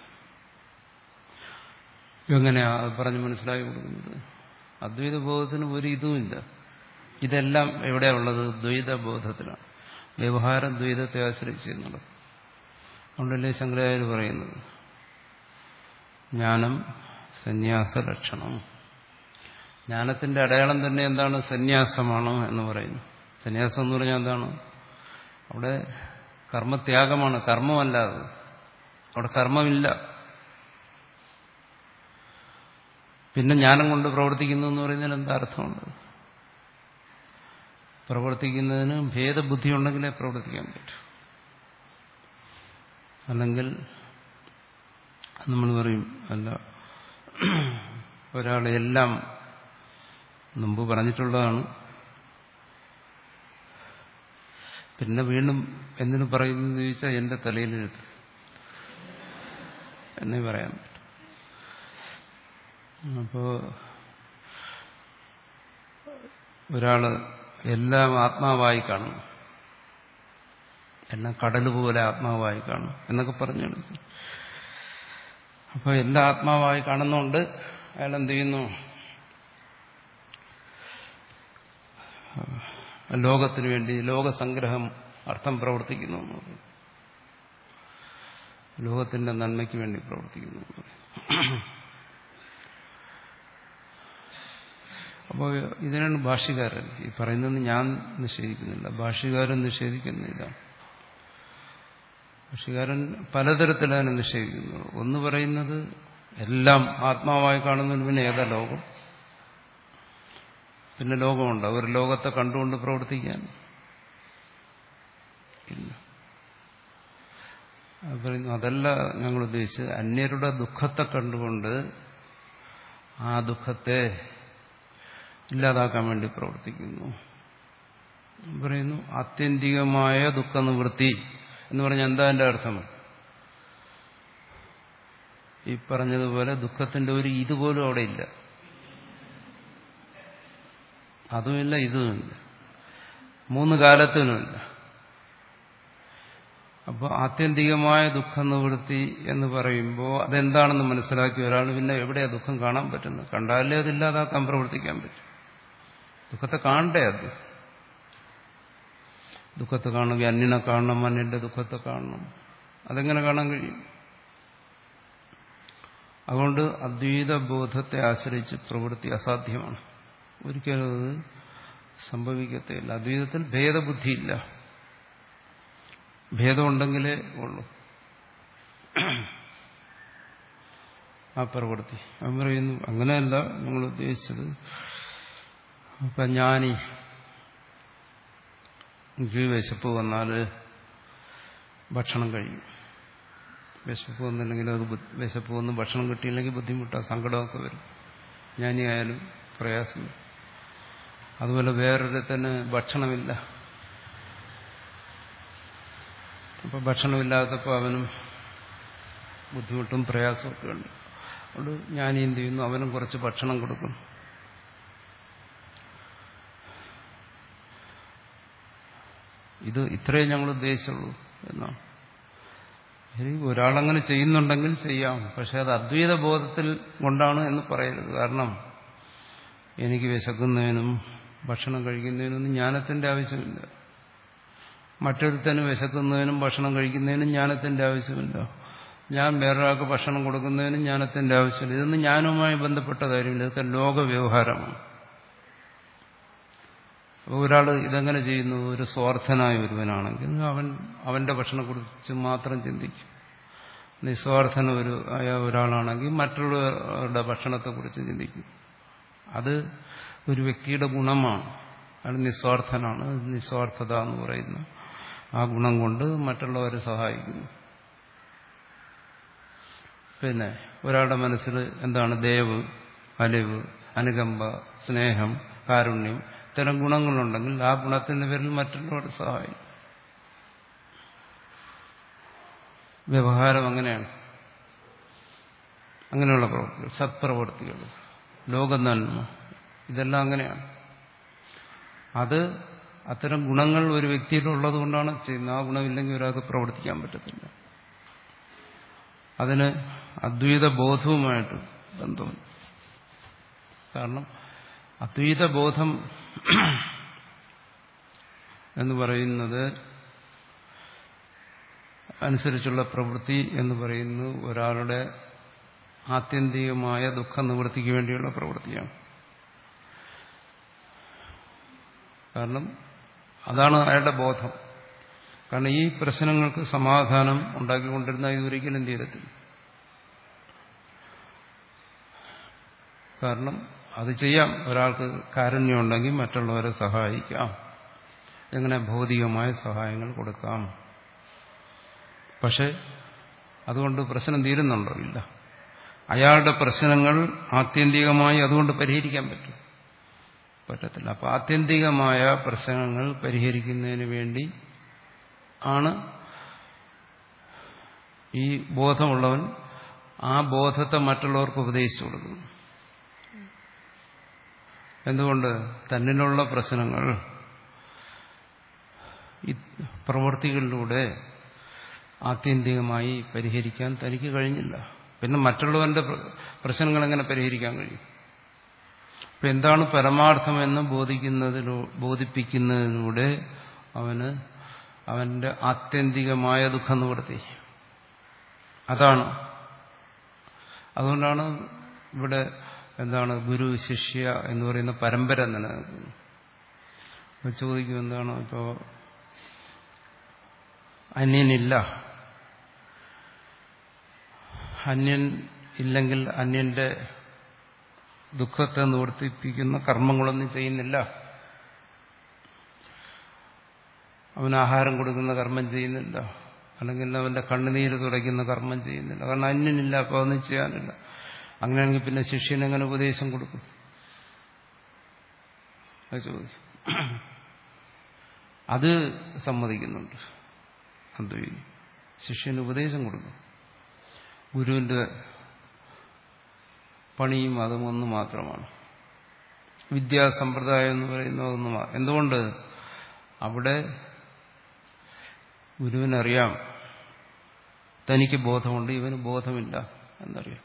എങ്ങനെയാ അത് പറഞ്ഞ് മനസ്സിലാക്കി കൊടുക്കുന്നത്? അദ്വൈത ബോധത്തിന് ഒരു ഇതുമില്ല. ഇതെല്ലാം എവിടെയാ ഉള്ളത്? ദ്വൈത ബോധത്തിലാണ്. വ്യവഹാരം ദ്വൈതത്തെ ആശ്രയിച്ചെന്നുള്ളത്. അതുകൊണ്ടല്ലേ ശങ്കരാചാര്യർ പറയുന്നത് ജ്ഞാനം സന്യാസ ലക്ഷണം. ജ്ഞാനത്തിന്റെ അടയാളം തന്നെ എന്താണ്? സന്യാസമാണ് എന്ന് പറയുന്നു. സന്യാസം എന്ന് പറഞ്ഞാൽ എന്താണ്? അവിടെ കർമ്മത്യാഗമാണ്, കർമ്മമല്ലാതെ. അവിടെ കർമ്മമില്ല. പിന്നെ ജ്ഞാനം കൊണ്ട് പ്രവർത്തിക്കുന്നു എന്ന് പറയുന്നതിന് എന്താ അർത്ഥമുണ്ട്? പ്രവർത്തിക്കുന്നതിന് ഭേദബുദ്ധി ഉണ്ടെങ്കിലേ പ്രവർത്തിക്കാൻ പറ്റൂ. അല്ലെങ്കിൽ നമ്മൾ പറയും അല്ല ഒരാളെല്ലാം മുമ്പ് പറഞ്ഞിട്ടുള്ളതാണ്, പിന്നെ വീണ്ടും എന്തിനു പറയുന്നു ചോദിച്ചാൽ എന്റെ തലയിലെഴുത്ത് എന്നേ പറയാൻ പറ്റും. അപ്പോ ഒരാള് എല്ലാം ആത്മാവായി കാണുന്നു, എല്ലാം കടൽ പോലെ ആത്മാവായി കാണും എന്നൊക്കെ പറഞ്ഞു. അപ്പോൾ എല്ലാ ആത്മാവായി കാണുന്നതുകൊണ്ട് അയാൾ എന്ത് ചെയ്യുന്നു? ലോകത്തിനു വേണ്ടി ലോകസംഗ്രഹം അർത്ഥം പ്രവർത്തിക്കുന്നു എന്ന് പറയും. ലോകത്തിന്റെ നന്മയ്ക്ക് വേണ്ടി പ്രവർത്തിക്കുന്നു എന്ന് പറയും. അപ്പോൾ ഇതിനാണ് ഭാഷ്യകാരൻ ഈ പറയുന്നത്. ഞാൻ നിഷേധിക്കുന്നില്ല, ഭാഷ്യകാരൻ നിഷേധിക്കുന്ന ഇതാണ്. ഭാഷ്യകാരൻ പലതരത്തിലാണ് നിഷേധിക്കുന്നത്. ഒന്ന് പറയുന്നത് എല്ലാം ആത്മാവായി കാണുന്നതിന് പിന്നെ ഏതാ ലോകം? പിന്നെ ലോകമുണ്ടോ? ഒരു ലോകത്തെ കണ്ടുകൊണ്ട് പ്രവർത്തിക്കാൻ ഇല്ല. അത് പറയുന്നു അതല്ല ഞങ്ങൾ ഉദ്ദേശിച്ചത്. അന്യരുടെ ദുഃഖത്തെ കണ്ടുകൊണ്ട് ആ ദുഃഖത്തെ ഇല്ലാതാക്കാൻ വേണ്ടി പ്രവർത്തിക്കുന്നു. പറയുന്നു ആത്യന്തികമായ ദുഃഖനിവൃത്തി എന്ന് പറഞ്ഞാൽ എന്താ എൻ്റെ അർത്ഥം? ഈ പറഞ്ഞതുപോലെ ദുഃഖത്തിന്റെ ഒരു ഇതുപോലും അവിടെ ഇല്ല, അതുമില്ല ഇതുമില്ല, മൂന്ന് കാലത്തിനുമില്ല. അപ്പോൾ ആത്യന്തികമായ ദുഃഖനിവൃത്തി എന്ന് പറയുമ്പോൾ അതെന്താണെന്ന് മനസ്സിലാക്കി ഒരാൾ പിന്നെ എവിടെയാ ദുഃഖം കാണാൻ പറ്റുന്നത്? കണ്ടാലേ അതില്ലാതാക്കാൻ പ്രവർത്തിക്കാൻ പറ്റും. ദുഃഖത്തെ കാണണ്ടേ? അത് ദുഃഖത്തെ കാണണമെങ്കിൽ അന്യനെ കാണണം, അന്യന്റെ ദുഃഖത്തെ കാണണം. അതെങ്ങനെ കാണാൻ കഴിയും? അതുകൊണ്ട് അദ്വൈത ബോധത്തെ ആശ്രയിച്ച് പ്രവൃത്തി അസാധ്യമാണ്. ഒരിക്കലും അത് സംഭവിക്കത്തില്ല. അദ്വൈതത്തിൽ ഭേദബുദ്ധിയില്ല, ഭേദമുണ്ടെങ്കിലേ ഉള്ളൂ ആ പ്രവൃത്തി. അവൻ പറയുന്നു അങ്ങനെയല്ല നിങ്ങൾ ഉദ്ദേശിച്ചത്. അപ്പൊ ജ്ഞാനി വിശപ്പ് വന്നാൽ ഭക്ഷണം കഴിയും. വിശപ്പ് വന്നില്ലെങ്കിൽ അത് വിശപ്പ് വന്ന് ഭക്ഷണം കിട്ടിയില്ലെങ്കിൽ ബുദ്ധിമുട്ടാ, സങ്കടമൊക്കെ വരും. ജ്ഞാനിയായാലും പ്രയാസം. അതുപോലെ വേറൊരുത്തന് ഭക്ഷണമില്ല. അപ്പൊ ഭക്ഷണമില്ലാത്തപ്പോൾ അവനും ബുദ്ധിമുട്ടും പ്രയാസമൊക്കെ ഉണ്ട്. അതുകൊണ്ട് ജ്ഞാനി എന്ത് ചെയ്യുന്നു? അവനും കുറച്ച് ഭക്ഷണം കൊടുക്കും. ഇത് ഇത്രയേ ഞങ്ങൾ ഉദ്ദേശിച്ചുള്ളൂ എന്നാണ്. ഇനി ഒരാളങ്ങനെ ചെയ്യുന്നുണ്ടെങ്കിൽ ചെയ്യാം, പക്ഷെ അത് അദ്വൈത ബോധത്തിൽ കൊണ്ടാണ് എന്ന് പറയരുത്. കാരണം എനിക്ക് വിശക്കുന്നതിനും ഭക്ഷണം കഴിക്കുന്നതിനൊന്നും ജ്ഞാനത്തിന്റെ ആവശ്യമില്ല. മറ്റൊരുത്തന് വിശക്കുന്നതിനും ഭക്ഷണം കഴിക്കുന്നതിനും ജ്ഞാനത്തിന്റെ ആവശ്യമില്ല. ഞാൻ വേറൊരാൾക്ക് ഭക്ഷണം കൊടുക്കുന്നതിനും ജ്ഞാനത്തിന്റെ ആവശ്യമില്ല. ഇതൊന്നും ജ്ഞാനവുമായി ബന്ധപ്പെട്ട കാര്യമില്ല. ഇതൊക്കെ ലോക വ്യവഹാരമാണ്. ഒരാൾ ഇതെങ്ങനെ ചെയ്യുന്നു? ഒരു സ്വാർത്ഥനായ ഒരുവനാണെങ്കിൽ അവൻ അവന്റെ ഭക്ഷണത്തെക്കുറിച്ച് മാത്രം ചിന്തിക്കും. നിസ്വാർത്ഥന ഒരു ആയ ഒരാളാണെങ്കിൽ മറ്റുള്ളവരുടെ ഭക്ഷണത്തെക്കുറിച്ച് ചിന്തിക്കും. അത് ഒരു വ്യക്തിയുടെ ഗുണമാണ്. അയാൾ നിസ്വാർത്ഥനാണ്. നിസ്വാർത്ഥത എന്ന് പറയുന്ന ആ ഗുണം കൊണ്ട് മറ്റുള്ളവരെ സഹായിക്കുന്നു. പിന്നെ ഒരാളുടെ മനസ്സിൽ എന്താണ്? ദയവ്, അലിവ്, അനുകമ്പ, സ്നേഹം, കാരുണ്യം, ഇത്തരം ഗുണങ്ങളുണ്ടെങ്കിൽ ആ ഗുണത്തിന്റെ പേരിൽ മറ്റുള്ളവരെ സഹായിക്കും. വ്യവഹാരം അങ്ങനെയാണ്. അങ്ങനെയുള്ള പ്രവൃത്തികൾ, സത്പ്രവൃത്തികൾ, ലോകനന്മ, ഇതെല്ലാം അങ്ങനെയാണ്. അത് അത്തരം ഗുണങ്ങൾ ഒരു വ്യക്തിയിലുള്ളത് കൊണ്ടാണ് ചെയ്യുന്നത്. ആ ഗുണമില്ലെങ്കിൽ ഒരാൾക്ക് പ്രവർത്തിക്കാൻ പറ്റത്തില്ല. അതിന് അദ്വൈത ബോധവുമായിട്ട് ബന്ധമുണ്ട്. കാരണം അദ്വൈത ബോധം എന്ന് പറയുന്നത് അനുസരിച്ചുള്ള പ്രവൃത്തി എന്ന് പറയുന്നത് ഒരാളുടെ ആത്യന്തികമായ ദുഃഖ നിവൃത്തിക്ക് വേണ്ടിയുള്ള പ്രവൃത്തിയാണ്. കാരണം അതാണ് അയാളുടെ ബോധം. കാരണം ഈ പ്രശ്നങ്ങൾക്ക് സമാധാനം ഉണ്ടാക്കിക്കൊണ്ടിരുന്ന ഇതൊരിക്കലും തീരത്തില്ല. കാരണം അത് ചെയ്യാം. ഒരാൾക്ക് കാരുണ്യം ഉണ്ടെങ്കിൽ മറ്റുള്ളവരെ സഹായിക്കാം. എങ്ങനെ? ഭൗതികമായ സഹായങ്ങൾ കൊടുക്കാം. പക്ഷെ അതുകൊണ്ട് പ്രശ്നം തീരുന്നുണ്ടോ? ഇല്ല. അയാളുടെ പ്രശ്നങ്ങൾ ആത്യന്തികമായി അതുകൊണ്ട് പരിഹരിക്കാൻ പറ്റും? പറ്റത്തില്ല. അപ്പൊ ആത്യന്തികമായ പ്രശ്നങ്ങൾ പരിഹരിക്കുന്നതിന് വേണ്ടി ആണ് ഈ ബോധമുള്ളവൻ ആ ബോധത്തെ മറ്റുള്ളവർക്ക് ഉപദേശിച്ചു കൊടുക്കുന്നു. എന്തുകൊണ്ട്? തന്നിലുള്ള പ്രശ്നങ്ങൾ ഈ പ്രവൃത്തികളിലൂടെ ആത്യന്തികമായി പരിഹരിക്കാൻ തനിക്ക് കഴിഞ്ഞില്ല. പിന്നെ മറ്റുള്ളവന്റെ പ്രശ്നങ്ങൾ എങ്ങനെ പരിഹരിക്കാൻ കഴിയും? അപ്പൊ എന്താണ് പരമാർത്ഥമെന്ന് ബോധിക്കുന്നതിലൂ ബോധിപ്പിക്കുന്നതിലൂടെ അവന് അവന്റെ ആത്യന്തികമായ ദുഃഖ നിവൃത്തി അതാണ്. അതുകൊണ്ടാണ് ഇവിടെ എന്താണ് ഗുരു ശിഷ്യ എന്ന് പറയുന്ന പരമ്പര നിലനിൽക്കുന്നത്. അപ്പൊ ചോദിക്കും, എന്താണ് ഇപ്പോ അന്യനില്ല, അന്യൻ ഇല്ലെങ്കിൽ അന്യന്റെ ദുഃഖത്തെ നിവർത്തിപ്പിക്കുന്ന കർമ്മങ്ങളൊന്നും ചെയ്യുന്നില്ല. അവന് ആഹാരം കൊടുക്കുന്ന കർമ്മം ചെയ്യുന്നില്ല, അല്ലെങ്കിൽ അവന്റെ കണ്ണുനീര് തുടയ്ക്കുന്ന കർമ്മം ചെയ്യുന്നില്ല. കാരണം അന്യനില്ല, അപ്പോൾ ഒന്നും ചെയ്യാനില്ല. അങ്ങനെയാണെങ്കിൽ പിന്നെ ശിഷ്യന് എങ്ങനെ ഉപദേശം കൊടുക്കും? അത് ചോദിക്കും. അത് സമ്മതിക്കുന്നുണ്ട് അദ്വൈതി. ശിഷ്യന് ഉപദേശം കൊടുക്കും. ഗുരുവിന്റെ പണിയും അതും ഒന്ന് മാത്രമാണ്. വിദ്യാസമ്പ്രദായം എന്ന് പറയുന്നത് ഒന്ന് മാത്രം. എന്തുകൊണ്ട്? അവിടെ ഗുരുവിനറിയാം തനിക്ക് ബോധമുണ്ട്, ഇവന് ബോധമില്ല എന്നറിയാം.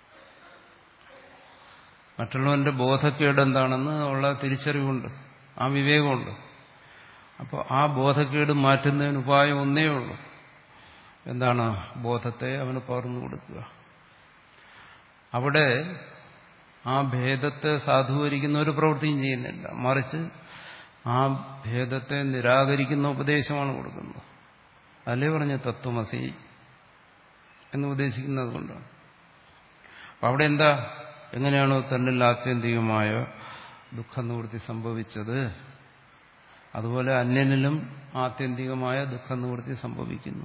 മറ്റുള്ളവന്റെ ബോധക്കേട് എന്താണെന്ന് ഉള്ള തിരിച്ചറിവുണ്ട്, ആ വിവേകമുണ്ട്. അപ്പോൾ ആ ബോധക്കേട് മാറ്റുന്നതിന് ഉപായം ഒന്നേ ഉള്ളൂ. എന്താണ്? ബോധത്തെ അവന് പകർന്നു കൊടുക്കുക. അവിടെ ആ ഭേദത്തെ സാധൂകരിക്കുന്ന ഒരു പ്രവൃത്തിയും ചെയ്യുന്നില്ല, മറിച്ച് ആ ഭേദത്തെ നിരാകരിക്കുന്ന ഉപദേശമാണ് കൊടുക്കുന്നത്. അല്ലേ പറഞ്ഞ തത്വമസി എന്ന് ഉപദേശിക്കുന്നത് കൊണ്ടാണ്. അപ്പം അവിടെ എന്താ? എങ്ങനെയാണോ തന്നിൽ ആത്യന്തികമായ ദുഃഖനിവൃത്തി സംഭവിച്ചത്, അതുപോലെ അന്യനിലും ആത്യന്തികമായ ദുഃഖനിവൃത്തി സംഭവിക്കുന്നു.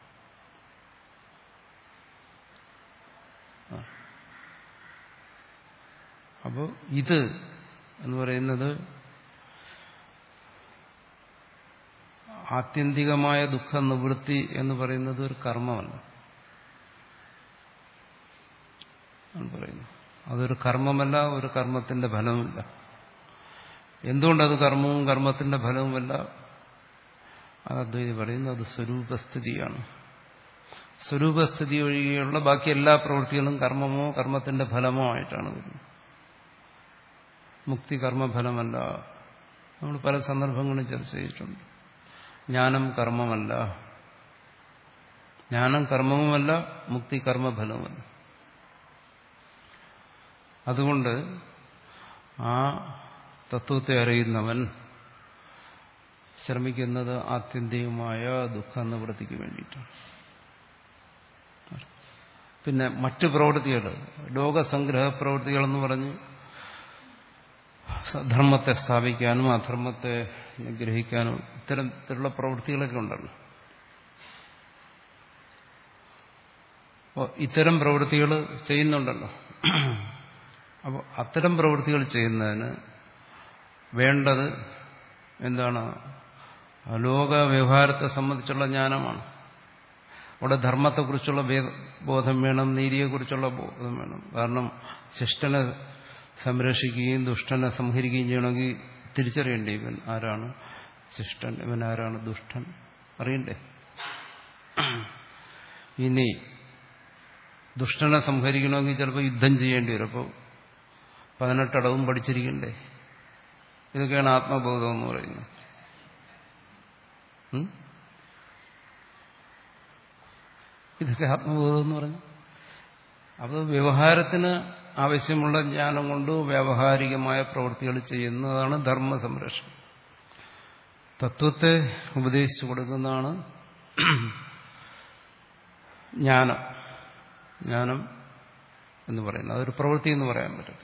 അപ്പോൾ ഇത് എന്ന് പറയുന്നത് ആത്യന്തികമായ ദുഃഖ നിവൃത്തി എന്ന് പറയുന്നത് ഒരു കർമ്മമല്ല. പറയുന്നു അതൊരു കർമ്മമല്ല, ഒരു കർമ്മത്തിന്റെ ഫലവുമില്ല. എന്തുകൊണ്ടത് കർമ്മവും കർമ്മത്തിന്റെ ഫലവുമല്ല? അത് അദ്വൈതി പറയുന്നു, അത് സ്വരൂപസ്ഥിതിയാണ്. സ്വരൂപസ്ഥിതി ഒഴികെയുള്ള ബാക്കി എല്ലാ പ്രവൃത്തികളും കർമ്മമോ കർമ്മത്തിന്റെ ഫലമോ ആയിട്ടാണ് വരുന്നത്. മുക്തി കർമ്മഫലമല്ല. നമ്മൾ പല സന്ദർഭങ്ങളും ചർച്ച ചെയ്തിട്ടുണ്ട്. ജ്ഞാനം കർമ്മമല്ല, ജ്ഞാനം കർമ്മവുമല്ല, മുക്തി കർമ്മഫലവുമല്ല. അതുകൊണ്ട് ആ തത്വത്തെ അറിയുന്നവൻ ശ്രമിക്കുന്നത് ആത്യന്തികമായ ദുഃഖ നിവൃത്തിക്ക് വേണ്ടിയിട്ടാണ്. പിന്നെ മറ്റു പ്രവൃത്തികൾ, ലോകസംഗ്രഹ പ്രവൃത്തികളെന്ന് പറഞ്ഞ് ധർമ്മത്തെ സ്ഥാപിക്കാനും അധർമ്മത്തെ നിഗ്രഹിക്കാനും ഇത്തരത്തിലുള്ള പ്രവൃത്തികളൊക്കെ ഉണ്ടല്ലോ. അപ്പോൾ ഇത്തരം പ്രവൃത്തികൾ ചെയ്യുന്നുണ്ടല്ലോ. അപ്പോൾ അത്തരം പ്രവൃത്തികൾ ചെയ്യുന്നതിന് വേണ്ടത് എന്താണ്? ലോക വ്യവഹാരത്തെ സംബന്ധിച്ചുള്ള ജ്ഞാനമാണ്. അവിടെ ധർമ്മത്തെക്കുറിച്ചുള്ള ബോധം വേണം, നീതിയെക്കുറിച്ചുള്ള ബോധം വേണം. കാരണം ശിഷ്ടനെ സംരക്ഷിക്കുകയും ദുഷ്ടനെ സംഹരിക്കുകയും ചെയ്യണമെങ്കിൽ തിരിച്ചറിയണ്ടേ ഇവൻ ആരാണ് ശിഷ്ടൻ, ഇവൻ ആരാണ് ദുഷ്ടൻ, അറിയണ്ടേ? ഇനി ദുഷ്ടനെ സംഹരിക്കണമെങ്കിൽ ചിലപ്പോൾ യുദ്ധം ചെയ്യേണ്ടി വരും. അപ്പോൾ പതിനെട്ടടവും പഠിച്ചിരിക്കണ്ടേ? ഇതൊക്കെയാണ് ആത്മബോധം എന്ന് പറയുന്നത്. ഇതൊക്കെ ആത്മബോധം എന്ന് പറഞ്ഞു. അപ്പോൾ വ്യവഹാരത്തിന് ആവശ്യമുള്ള ജ്ഞാനം കൊണ്ട് വ്യാവഹാരികമായ പ്രവൃത്തികൾ ചെയ്യുന്നതാണ് ധർമ്മ സംരക്ഷണം. തത്വത്തെ ഉപദേശിച്ചു കൊടുക്കുന്നതാണ് ജ്ഞാനം. ജ്ഞാനം എന്ന് പറയുന്നത് അതൊരു പ്രവൃത്തി എന്ന് പറയാൻ പറ്റത്തില്ല.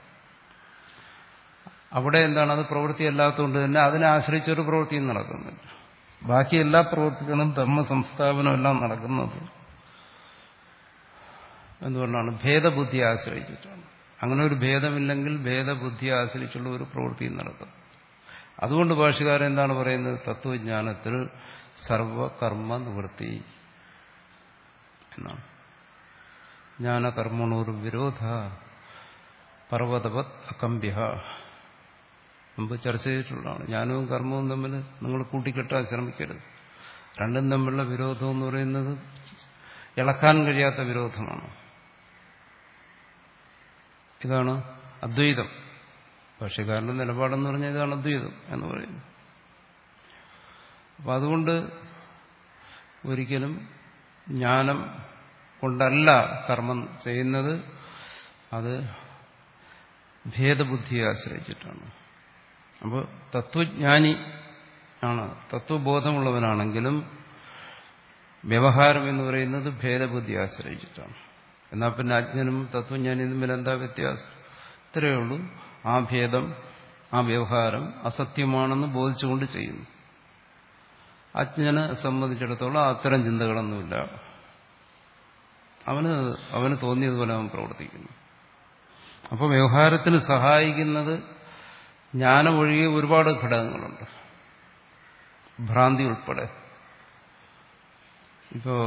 അവിടെ എന്താണ്? അത് പ്രവൃത്തി അല്ലാത്തതുകൊണ്ട് തന്നെ അതിനെ ആശ്രയിച്ചൊരു പ്രവൃത്തിയും നടക്കുന്നില്ല. ബാക്കി എല്ലാ പ്രവൃത്തികളും ധർമ്മ സംസ്ഥാപനം എല്ലാം നടക്കുന്നത് എന്തുകൊണ്ടാണ്? ഭേദബുദ്ധിയെ ആശ്രയിച്ചിട്ടാണ്. അങ്ങനെ ഒരു ഭേദമില്ലെങ്കിൽ ഭേദബുദ്ധിയെ ആശ്രയിച്ചുള്ള ഒരു പ്രവൃത്തിയും നടക്കും. അതുകൊണ്ട് ഭാഷ്യകാരൻ എന്താണ് പറയുന്നത്? തത്വജ്ഞാനത്തിൽ സർവകർമ്മ നിവൃത്തി എന്നാണ്. ജ്ഞാനകർമ്മണോർ വിരോധ പർവ്വതവത് അകമ്പ്യ. മുമ്പ് ചർച്ച ചെയ്തിട്ടുള്ളതാണ്. ജ്ഞാനവും കർമ്മവും തമ്മിൽ നിങ്ങൾ കൂട്ടിക്കെട്ടാൻ ശ്രമിക്കരുത്. രണ്ടും തമ്മിലുള്ള വിരോധം എന്ന് പറയുന്നത് ഇളക്കാൻ കഴിയാത്ത വിരോധമാണ്. ഇതാണ് അദ്വൈതം. ഭാഷ്യക്കാരന്റെ നിലപാടെന്ന് പറഞ്ഞാൽ ഇതാണ് അദ്വൈതം എന്ന് പറയുന്നത്. അപ്പം അതുകൊണ്ട് ഒരിക്കലും ജ്ഞാനം കൊണ്ടല്ല കർമ്മം ചെയ്യുന്നത്, അത് ഭേദബുദ്ധിയെ ആശ്രയിച്ചിട്ടാണ്. അപ്പോൾ തത്വജ്ഞാനി ആണ്, തത്വബോധമുള്ളവനാണെങ്കിലും വ്യവഹാരം എന്ന് പറയുന്നത് ഭേദബുദ്ധിയെ ആശ്രയിച്ചിട്ടാണ്. എന്നാൽ പിന്നെ അജ്ഞനും തത്വജ്ഞാനിയും തമ്മിൽ എന്താ വ്യത്യാസം? ഇത്രയേ ഉള്ളൂ. ആ ഭേദം, ആ വ്യവഹാരം അസത്യമാണെന്ന് ബോധിച്ചുകൊണ്ട് ചെയ്യുന്നു. അജ്ഞനെ സംബന്ധിച്ചിടത്തോളം അത്തരം ചിന്തകളൊന്നുമില്ല. അവന് അവന് തോന്നിയതുപോലെ അവൻ പ്രവർത്തിക്കുന്നു. അപ്പോൾ വ്യവഹാരത്തിന് സഹായിക്കുന്നത് ജ്ഞാനമൊഴികെ ഒരുപാട് ഘടകങ്ങളുണ്ട്, ഭ്രാന്തി ഉൾപ്പെടെ. ഇപ്പോ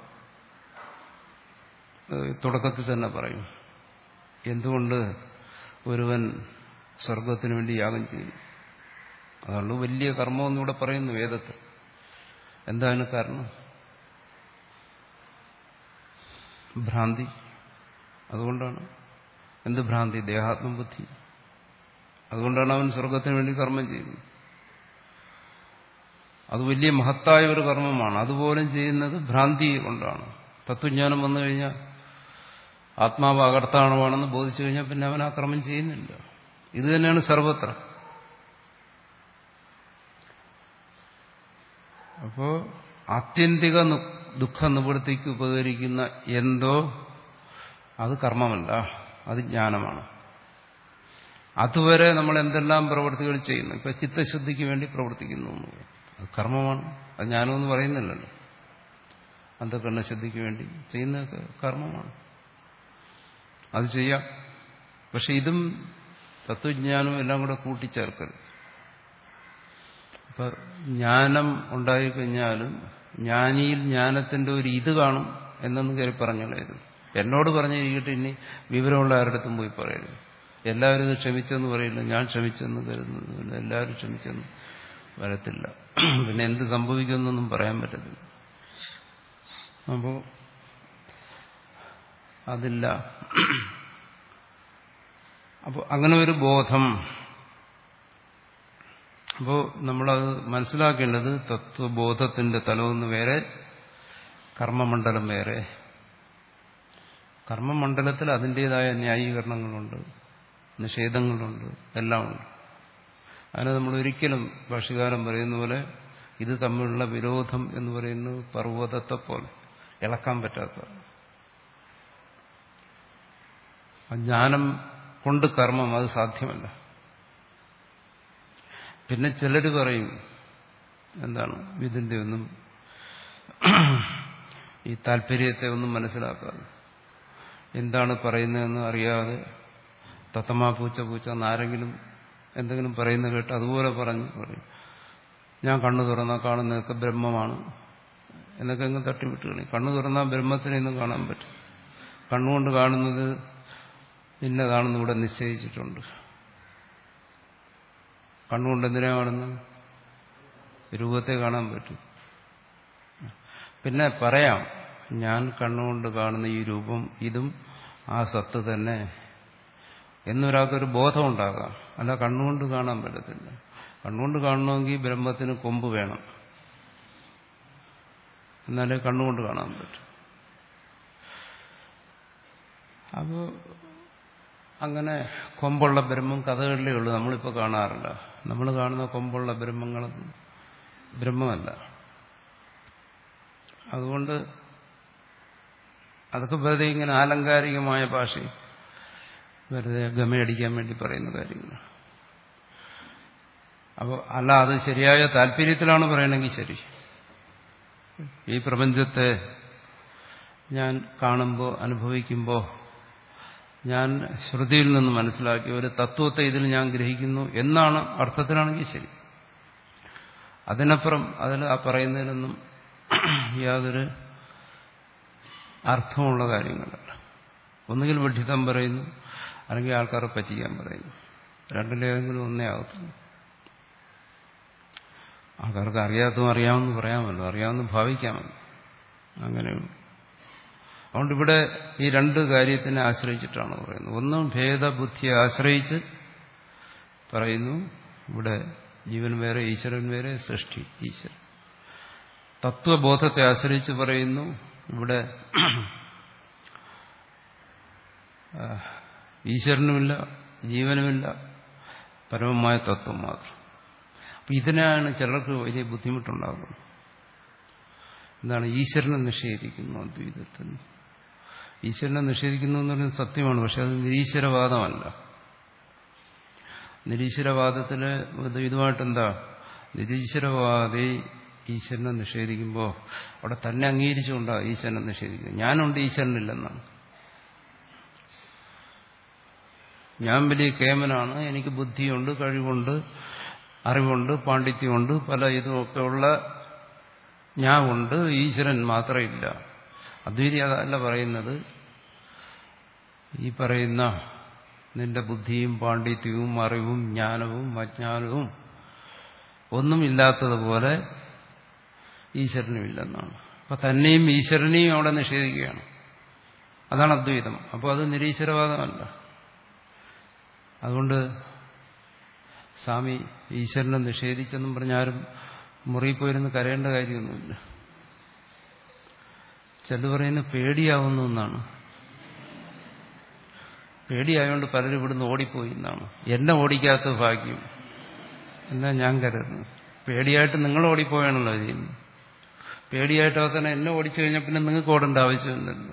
തുടക്കത്തിൽ തന്നെ പറയും, എന്തുകൊണ്ട് ഒരുവൻ സ്വർഗത്തിനു വേണ്ടി യാഗം ചെയ്യുന്നു? അതുകൊണ്ട് വലിയ കർമ്മമെന്ന് ഇവിടെ പറയുന്നു വേദത്തിൽ. എന്താണ് കാരണം? ഭ്രാന്തി. അതുകൊണ്ടാണ്. എന്ത് ഭ്രാന്തി? ദേഹാത്മബുദ്ധി. അതുകൊണ്ടാണ് അവൻ സ്വർഗത്തിന് വേണ്ടി കർമ്മം ചെയ്യുന്നത്. അത് വലിയ മഹത്തായ ഒരു കർമ്മമാണ്. അതുപോലും ചെയ്യുന്നത് ഭ്രാന്തി കൊണ്ടാണ്. തത്വജ്ഞാനം വന്നു കഴിഞ്ഞാൽ ആത്മാവ് അകർത്താണമാണെന്ന് ബോധിച്ചു കഴിഞ്ഞാൽ പിന്നെ അവൻ ആ കർമ്മം ചെയ്യുന്നില്ല. ഇത് തന്നെയാണ് സർവത്ര. അപ്പോ ആത്യന്തിക ദുഃഖ നിവൃത്തിക്ക് ഉപകരിക്കുന്ന എന്തോ അത് കർമ്മമല്ല, അത് ജ്ഞാനമാണ്. അതുവരെ നമ്മൾ എന്തെല്ലാം പ്രവൃത്തികൾ ചെയ്യുന്നു. ഇപ്പൊ ചിത്തശുദ്ധിക്ക് വേണ്ടി പ്രവർത്തിക്കുന്നു, അത് കർമ്മമാണ്. അത് ജ്ഞാനമെന്ന് പറയുന്നില്ലല്ലോ. അന്ധകരണശുദ്ധിക്ക് വേണ്ടി ചെയ്യുന്നതൊക്കെ കർമ്മമാണ്, അത് ചെയ്യാം. പക്ഷെ ഇതും തത്വജ്ഞാനവും എല്ലാം കൂടെ കൂട്ടിച്ചേർക്കരുത്. ഇപ്പൊ ജ്ഞാനം ഉണ്ടായിക്കഴിഞ്ഞാലും ജ്ഞാനിയിൽ ജ്ഞാനത്തിന്റെ ഒരു ഇത് കാണും എന്നൊന്നും കയറി പറഞ്ഞോളായിരുന്നു. എന്നോട് പറഞ്ഞിരിക്കട്ടെ, ഇനി വിവരമുള്ള ആരുടെടുത്തും പോയി പറയരുത്. എല്ലാവരും ഇത് ക്ഷമിച്ചെന്ന് പറയില്ല, ഞാൻ ക്ഷമിച്ചെന്ന് കരുതുന്നില്ല, എല്ലാവരും ക്ഷമിച്ചെന്ന് വരത്തില്ല. പിന്നെ എന്ത് സംഭവിക്കുമെന്നൊന്നും പറയാൻ പറ്റത്തില്ല. അപ്പോ അതില്ല. അപ്പോൾ അങ്ങനെ ഒരു ബോധം അപ്പോൾ നമ്മളത് മനസ്സിലാക്കേണ്ടത് തത്വബോധത്തിന്റെ തലമൊന്ന് വേറെ, കർമ്മമണ്ഡലം വേറെ. കർമ്മമണ്ഡലത്തിൽ അതിൻ്റെതായ ന്യായീകരണങ്ങളുണ്ട്, നിഷേധങ്ങളുണ്ട്, എല്ലാം ഉണ്ട്. അതിനെ നമ്മൾ ഒരിക്കലും ഭാഷ്യകാരൻ പറയുന്ന പോലെ ഇത് തമ്മിലുള്ള വിരോധം എന്ന് പറയുന്നത് പർവ്വതത്തെ പോലെ ഇളക്കാൻ പറ്റാത്ത. ജ്ഞാനം കൊണ്ട് കർമ്മം അത് സാധ്യമല്ല. പിന്നെ ചിലർ പറയും എന്താണ് ഇതിന്റെ ഒന്നും ഈ താല്പര്യത്തെ ഒന്നും മനസ്സിലാക്കാതെ എന്താണ് പറയുന്നതെന്ന് അറിയാതെ തത്തമാ പൂച്ച പൂച്ച എന്നാരെങ്കിലും എന്തെങ്കിലും പറയുന്ന കേട്ട് അതുപോലെ പറഞ്ഞു പറയും, ഞാൻ കണ്ണു തുറന്നാൽ കാണുന്നതൊക്കെ ബ്രഹ്മമാണ് എന്നൊക്കെ അങ്ങ് തട്ടിവിട്ട് കളി. കണ്ണു തുറന്നാൽ ബ്രഹ്മത്തിനെ ഒന്നും കാണാൻ പറ്റും. കണ്ണുകൊണ്ട് കാണുന്നത് ഇന്നതാണെന്ന് ഇവിടെ നിശ്ചയിച്ചിട്ടുണ്ട്. കണ്ണുകൊണ്ട് എന്തിനാ കാണുന്നത്? രൂപത്തെ കാണാൻ പറ്റും. പിന്നെ പറയാം, ഞാൻ കണ്ണുകൊണ്ട് കാണുന്ന ഈ രൂപം ഇതും ആ സത്ത് തന്നെ എന്നൊരാൾക്കൊരു ബോധം ഉണ്ടാകാം. അല്ല, കണ്ണുകൊണ്ട് കാണാൻ പറ്റത്തില്ല. കണ്ണുകൊണ്ട് കാണണമെങ്കിൽ ബ്രഹ്മത്തിന് കൊമ്പ് വേണം, എന്നാലേ കണ്ണുകൊണ്ട് കാണാൻ പറ്റും. അപ്പോൾ അങ്ങനെ കൊമ്പുള്ള ബ്രഹ്മം കഥകളിലേ ഉള്ളൂ, നമ്മളിപ്പോൾ കാണാറില്ല. നമ്മൾ കാണുന്ന കൊമ്പുള്ള ബ്രഹ്മങ്ങളൊന്നും ബ്രഹ്മമല്ല. അതുകൊണ്ട് അതൊക്കെ വെറുതെ ഇങ്ങനെ ആലങ്കാരികമായ ഭാഷയും വെറുതെ ഗമയടിക്കാൻ വേണ്ടി പറയുന്ന കാര്യങ്ങൾ. അപ്പോൾ അല്ല, അത് ശരിയായ താല്പര്യത്തിലാണ് പറയണമെങ്കിൽ ശരി. ഈ പ്രപഞ്ചത്തെ ഞാൻ കാണുമ്പോൾ അനുഭവിക്കുമ്പോൾ ഞാൻ ശ്രുതിയിൽ നിന്ന് മനസ്സിലാക്കി ഒരു തത്വത്തെ ഇതിൽ ഞാൻ ഗ്രഹിക്കുന്നു എന്നാണ് അർത്ഥത്തിലാണെങ്കിൽ ശരി. അതിനപ്പുറം അതിൽ ആ പറയുന്നതിനൊന്നും യാതൊരു അർത്ഥമുള്ള കാര്യങ്ങളല്ല. ഒന്നുകിൽ വിഡ്ഢിത്തം പറയുന്നു, അല്ലെങ്കിൽ ആൾക്കാരെ പറ്റിക്കാൻ പറയുന്നു. രണ്ടിലേതെങ്കിലും ഒന്നേ ആകത്തുള്ളൂ. ആൾക്കാർക്ക് അറിയാത്തതും അറിയാമെന്ന് പറയാമല്ലോ, അറിയാമെന്ന് ഭാവിക്കാമല്ലോ, അങ്ങനെയുള്ളൂ. അതുകൊണ്ട് ഇവിടെ ഈ രണ്ട് കാര്യത്തിനെ ആശ്രയിച്ചിട്ടാണ് പറയുന്നത്. ഒന്നും ഭേദബുദ്ധിയെ ആശ്രയിച്ച് പറയുന്നു, ഇവിടെ ജീവൻ വേറെ, ഈശ്വരൻ വേറെ, സൃഷ്ടി ഈശ്വരൻ. തത്വബോധത്തെ ആശ്രയിച്ച് പറയുന്നു, ഇവിടെ ഈശ്വരനുമില്ല, ജീവനുമില്ല, പരമമായ തത്വം മാത്രം. അപ്പം ഇതിനാണ് ചിലർക്ക് വലിയ ബുദ്ധിമുട്ടുണ്ടാകുന്നത്. എന്താണ്? ഈശ്വരനെ നിഷേധിക്കുന്നു അദ്വൈതത്തിൽ. ഈശ്വരനെ നിഷേധിക്കുന്നു എന്ന് പറയുന്നത് സത്യമാണ്, പക്ഷെ അത് നിരീശ്വരവാദമല്ല. നിരീശ്വരവാദത്തില് ഇതുമായിട്ടെന്താ? നിരീശ്വരവാദി ഈശ്വരനെ നിഷേധിക്കുമ്പോൾ അവിടെ തന്നെ അംഗീകരിച്ചുകൊണ്ടാണ് ഈശ്വരനെ നിഷേധിക്കുന്നത്. ഞാനുണ്ട്, ഈശ്വരനില്ലെന്നാണ്. ഞാൻ വലിയ കേമനാണ്, എനിക്ക് ബുദ്ധിയുണ്ട്, കഴിവുണ്ട്, അറിവുണ്ട്, പാണ്ഡിത്യമുണ്ട്, പല ഇതുമൊക്കെ ഉള്ള ഞാൻ ഉണ്ട്, ഈശ്വരൻ മാത്രമില്ല. അദ്വൈതി അതല്ല പറയുന്നത്. ഈ പറയുന്ന നിന്റെ ബുദ്ധിയും പാണ്ഡിത്യവും അറിവും ജ്ഞാനവും അജ്ഞാനവും ഒന്നും ഇല്ലാത്തതുപോലെ ഈശ്വരനുമില്ലെന്നാണ്. അപ്പൊ തന്നെയും ഈശ്വരനെയും അവിടെ നിഷേധിക്കുകയാണ്. അതാണ് അദ്വൈതം. അപ്പോൾ അത് നിരീശ്വരവാദമല്ല. അതുകൊണ്ട് സ്വാമി ഈശ്വരനെ നിഷേധിച്ചെന്നും പറഞ്ഞാലും മുറിയിൽ പോയിരുന്ന് കരയേണ്ട കാര്യമൊന്നുമില്ല. ചിലർ പറയുന്നത് പേടിയാവുന്നു എന്നാണ്. പേടിയായതുകൊണ്ട് പലരും ഇവിടുന്ന് ഓടിപ്പോയി എന്നാണ്. എന്നെ ഓടിക്കാത്ത ഭാഗ്യം എന്നാ ഞാൻ കരുതുന്നത്. പേടിയായിട്ട് നിങ്ങൾ ഓടിപ്പോയാണല്ലോ ചെയ്യുന്നത്. പേടിയായിട്ട് അവസാനം എന്നെ ഓടിച്ചു കഴിഞ്ഞാൽ പിന്നെ നിങ്ങൾക്ക് ഓടേണ്ട ആവശ്യമില്ലല്ലോ.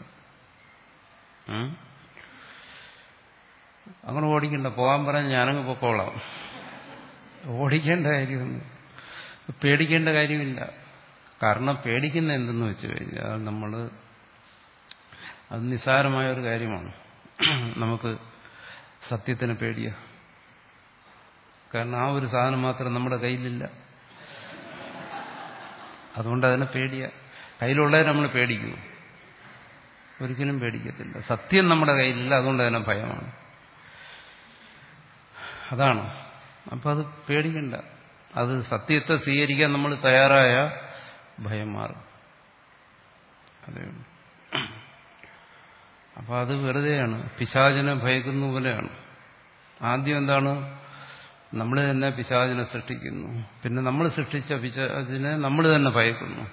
അങ്ങനെ ഓടിക്കണ്ട, പോകാൻ പറഞ്ഞാൽ ഞാനങ്ങ് പൊക്കോളാം. ഓടിക്കേണ്ട കാര്യമൊന്നും, പേടിക്കേണ്ട കാര്യമില്ല. കാരണം പേടിക്കുന്ന എന്തെന്ന് വെച്ച് കഴിഞ്ഞാൽ നമ്മൾ അത് നിസ്സാരമായ ഒരു കാര്യമാണ്. നമുക്ക് സത്യത്തിന് പേടിയ, കാരണം ആ ഒരു സാധനം മാത്രം നമ്മുടെ കയ്യിലില്ല. അതുകൊണ്ട് അതിനെ പേടിയ. കയ്യിലുള്ളതിനെ നമ്മൾ പേടിക്കുന്നു, ഒരിക്കലും പേടിക്കത്തില്ല. സത്യം നമ്മുടെ കയ്യിലില്ല, അതുകൊണ്ട് അതിനെ ഭയമാണ്. അതാണ്. അപ്പം അത് പേടിക്കണ്ട. അത് സത്യത്തെ സ്വീകരിക്കാൻ നമ്മൾ തയ്യാറായ ഭയം മാറും. അതേ ഉള്ളൂ. അപ്പം അത് വെറുതെയാണ്. പിശാചിനെ ഭയക്കുന്ന പോലെയാണ്. ആദ്യം എന്താണ്? നമ്മൾ തന്നെ പിശാചിനെ സൃഷ്ടിക്കുന്നു. പിന്നെ നമ്മൾ സൃഷ്ടിച്ച പിശാചിനെ നമ്മൾ തന്നെ ഭയക്കുന്നു.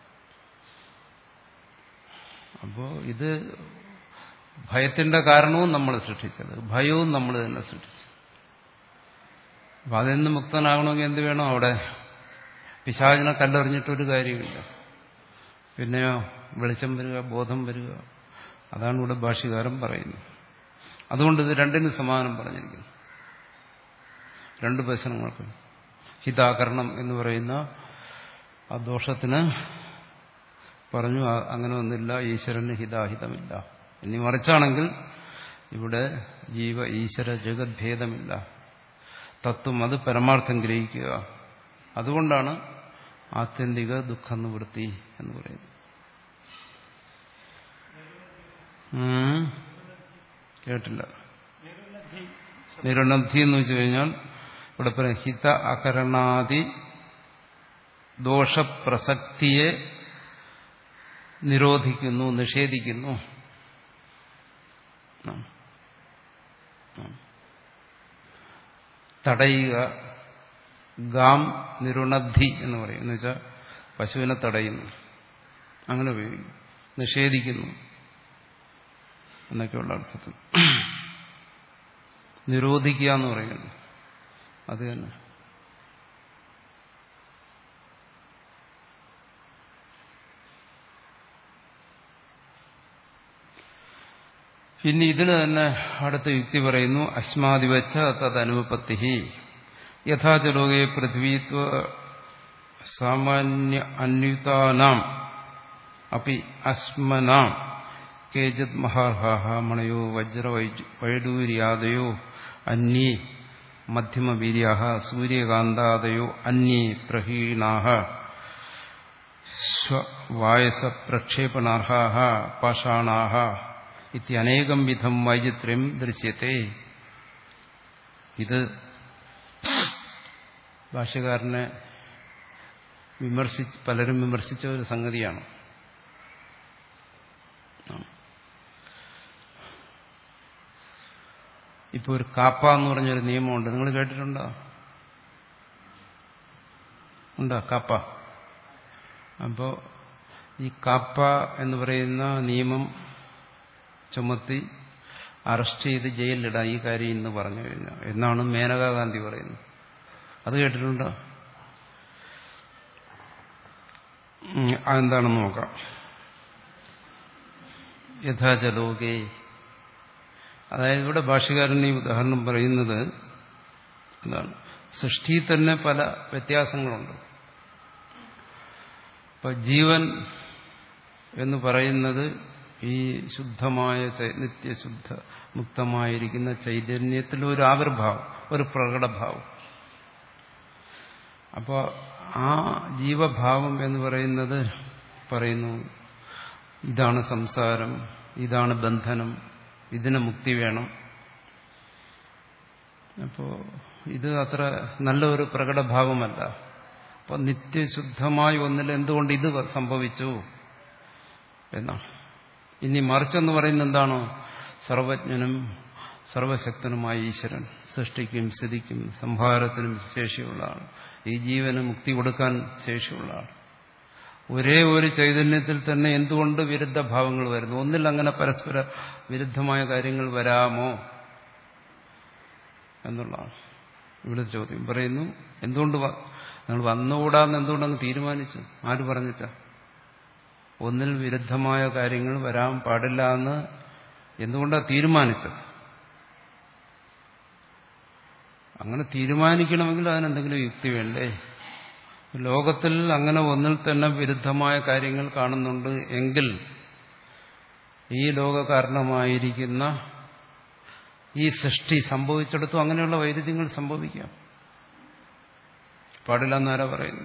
അപ്പോൾ ഇത് ഭയത്തിന്റെ കാരണവും നമ്മൾ സൃഷ്ടിച്ചത്, ഭയവും നമ്മൾ തന്നെ സൃഷ്ടിച്ചു. അപ്പം അതിൽ നിന്ന് മുക്തനാകണമെങ്കിൽ എന്ത് വേണം? അവിടെ പിശാചിനെ കല്ലെറിഞ്ഞിട്ടൊരു കാര്യമില്ല. പിന്നെയോ വെളിച്ചം വരിക, ബോധം വരിക. അതാണ് ഇവിടെ ഭാഷ്യകാരൻ പറയുന്നത്. അതുകൊണ്ട് ഇത് രണ്ടിനും സമാനം പറഞ്ഞിരിക്കുന്നു. രണ്ട് പ്രശ്നങ്ങൾക്ക്. ഹിതാകരണം എന്ന് പറയുന്ന ആ ദോഷത്തിന് പറഞ്ഞു അങ്ങനെ ഒന്നില്ല, ഈശ്വരന് ഹിതാഹിതമില്ല. ഇനി മറിച്ചാണെങ്കിൽ ഇവിടെ ജീവ ഈശ്വര ജഗത് ഭേദമില്ല, തത്വം അത് പരമാർത്ഥം ഗ്രഹിക്കുക. അതുകൊണ്ടാണ് ആത്യന്തിക ദുഃഖ നിവൃത്തി എന്ന് പറയുന്നത്. കേട്ടില്ല. നിരുണബ്ധി എന്ന് വെച്ച് കഴിഞ്ഞാൽ ഇവിടെ പറയും ഹിത അകരണാദി ദോഷപ്രസക്തിയെ നിരോധിക്കുന്നു, നിഷേധിക്കുന്നു. തടയുക. ഗാം നിരുണബ്ധി എന്ന് പറയും. എന്ന് വെച്ചാൽ പശുവിനെ തടയുന്നു, അങ്ങനെ ഉപയോഗിക്കും. നിഷേധിക്കുന്നു എന്നൊക്കെയുള്ള അർത്ഥത്തിൽ. നിരോധിക്കുക എന്ന് പറയുന്നു, അത് തന്നെ. പിന്നെ ഇതിന് തന്നെ അടുത്ത യുക്തി പറയുന്നു. അസ്മാദിവച്ച തദനുപത്തി യഥാചലോകെ പൃഥ്വീത്വ സാമാന്യ അന്യുതാനാം അപ്പി അസ്മനാം കേചിത് മഹാർഹാഹ മണയോ വജ്ര വൈഡൂര്യാദയോ അന്യേ മധ്യമവീര്യാഹ സൂര്യകാന്താദയോ അന്യേ പ്രഹീണാഹ വായസ പ്രക്ഷേപണാർഹാഹ പാഷാണാഹ ഇത്യനേകം വിധം വൈചിത്ര്യം ദൃശ്യത്തെ. ഇത് ഭാഷ്യകാരനെ വിമർശിച്ച് പലരും വിമർശിച്ച ഒരു സംഗതിയാണ്. ഇപ്പോൾ ഒരു കാപ്പ എന്ന് പറഞ്ഞൊരു നിയമമുണ്ട്. നിങ്ങൾ കേട്ടിട്ടുണ്ടോ? ഉണ്ടോ കാപ്പ? അപ്പോൾ ഈ കാപ്പ എന്ന് പറയുന്ന നിയമം ചുമത്തി അറസ്റ്റ് ചെയ്ത് ജയിലിലിടാം ഈ കാര്യം എന്ന് പറഞ്ഞു കഴിഞ്ഞാൽ എന്നാണ് മേനകാ ഗാന്ധി പറയുന്നത്. അത് കേട്ടിട്ടുണ്ടോ? അതെന്താണെന്ന് നോക്കാം. യഥാചലോകേ, അതായത് ഇവിടെ ഭാഷ്യകാരൻ ഈ ഉദാഹരണം പറയുന്നത് എന്താണ്? സൃഷ്ടിയിൽ തന്നെ പല വ്യത്യാസങ്ങളുണ്ട്. ഇപ്പൊ ജീവൻ എന്ന് പറയുന്നത് ഈ ശുദ്ധമായ നിത്യശുദ്ധ മുക്തമായിരിക്കുന്ന ചൈതന്യത്തിൽ ഒരു ആവിർഭാവം, ഒരു പ്രകടഭാവം. അപ്പോൾ ആ ജീവഭാവം എന്ന് പറയുന്നത് പറയുന്നു ഇതാണ് സംസാരം, ഇതാണ് ബന്ധനം, ഇതിന് മുക്തി വേണം. അപ്പോൾ ഇത് അത്ര നല്ല ഒരു പ്രകടഭാവമല്ല. അപ്പോൾ നിത്യശുദ്ധമായ ഒന്നിൽ എന്തുകൊണ്ട് ഇത് സംഭവിച്ചു എന്നാണ്. ഇനി മറിച്ചെന്ന് പറയുന്നത് എന്താണോ? സർവജ്ഞനും സർവശക്തനുമായ ഈശ്വരൻ, സൃഷ്ടിക്കും സ്ഥിതിക്കും സംഹാരത്തിനും ശേഷിയുള്ള ആൾ, ഈ ജീവന് മുക്തി കൊടുക്കാൻ ശേഷിയുള്ള ആൾ. ഒരേ ഒരു ചൈതന്യത്തിൽ തന്നെ എന്തുകൊണ്ട് വിരുദ്ധ ഭാവങ്ങൾ വരുന്നു? ഒന്നിൽ അങ്ങനെ പരസ്പര വിരുദ്ധമായ കാര്യങ്ങൾ വരാമോ എന്നുള്ളതാണ് ഇവിടെ ചോദ്യം. പറയുന്നു എന്തുകൊണ്ട് നിങ്ങൾ വന്നുകൂടാന്ന് എന്തുകൊണ്ടങ്ങ് തീരുമാനിച്ചു? ആര് പറഞ്ഞിട്ടാ? ഒന്നിൽ വിരുദ്ധമായ കാര്യങ്ങൾ വരാൻ പാടില്ല എന്ന് എന്തുകൊണ്ടാണ് തീരുമാനിച്ചത്? അങ്ങനെ തീരുമാനിക്കണമെങ്കിൽ അതിനെന്തെങ്കിലും യുക്തി വേണ്ടേ? ലോകത്തിൽ അങ്ങനെ ഒന്നിൽ തന്നെ വിരുദ്ധമായ കാര്യങ്ങൾ കാണുന്നുണ്ട് എങ്കിൽ ഈ ലോക കാരണമായിരിക്കുന്ന ഈ സൃഷ്ടി സംഭവിച്ചിടത്തും അങ്ങനെയുള്ള വൈരുദ്ധ്യങ്ങൾ സംഭവിക്കാം. പാടില്ല എന്നാരാ പറയുന്നു?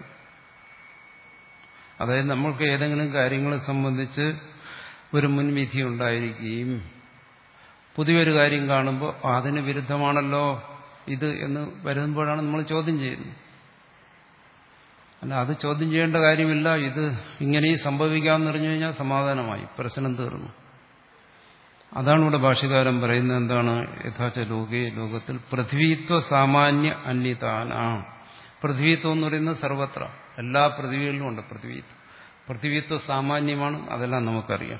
അതായത് നമ്മൾക്ക് ഏതെങ്കിലും കാര്യങ്ങളെ സംബന്ധിച്ച് ഒരു മുൻവിധി ഉണ്ടായിരിക്കുകയും പുതിയൊരു കാര്യം കാണുമ്പോൾ അതിന് വിരുദ്ധമാണല്ലോ ഇത് എന്ന് വരുമ്പോഴാണ് നമ്മൾ ചോദ്യം ചെയ്യുന്നത്. അല്ല, അത് ചോദ്യം ചെയ്യേണ്ട കാര്യമില്ല, ഇത് ഇങ്ങനെയും സംഭവിക്കാമെന്ന് പറഞ്ഞു കഴിഞ്ഞാൽ സമാധാനമായി, പ്രശ്നം തീർന്നു. അതാണ് ഇവിടെ ഭാഷ്യകാരൻ പറയുന്നത്. എന്താണ്? യഥാച ലോകേ, ലോകത്തിൽ പൃഥ്വിത്വ സാമാന്യ അന്യതാന. പൃഥ്വിത്വം എന്ന് പറയുന്നത് സർവത്ര, എല്ലാ പൃഥ്വികളിലും ഉണ്ട് പൃഥ്വിത്വം. പൃഥ്വിത്വ സാമാന്യമാണ്, അതെല്ലാം നമുക്കറിയാം.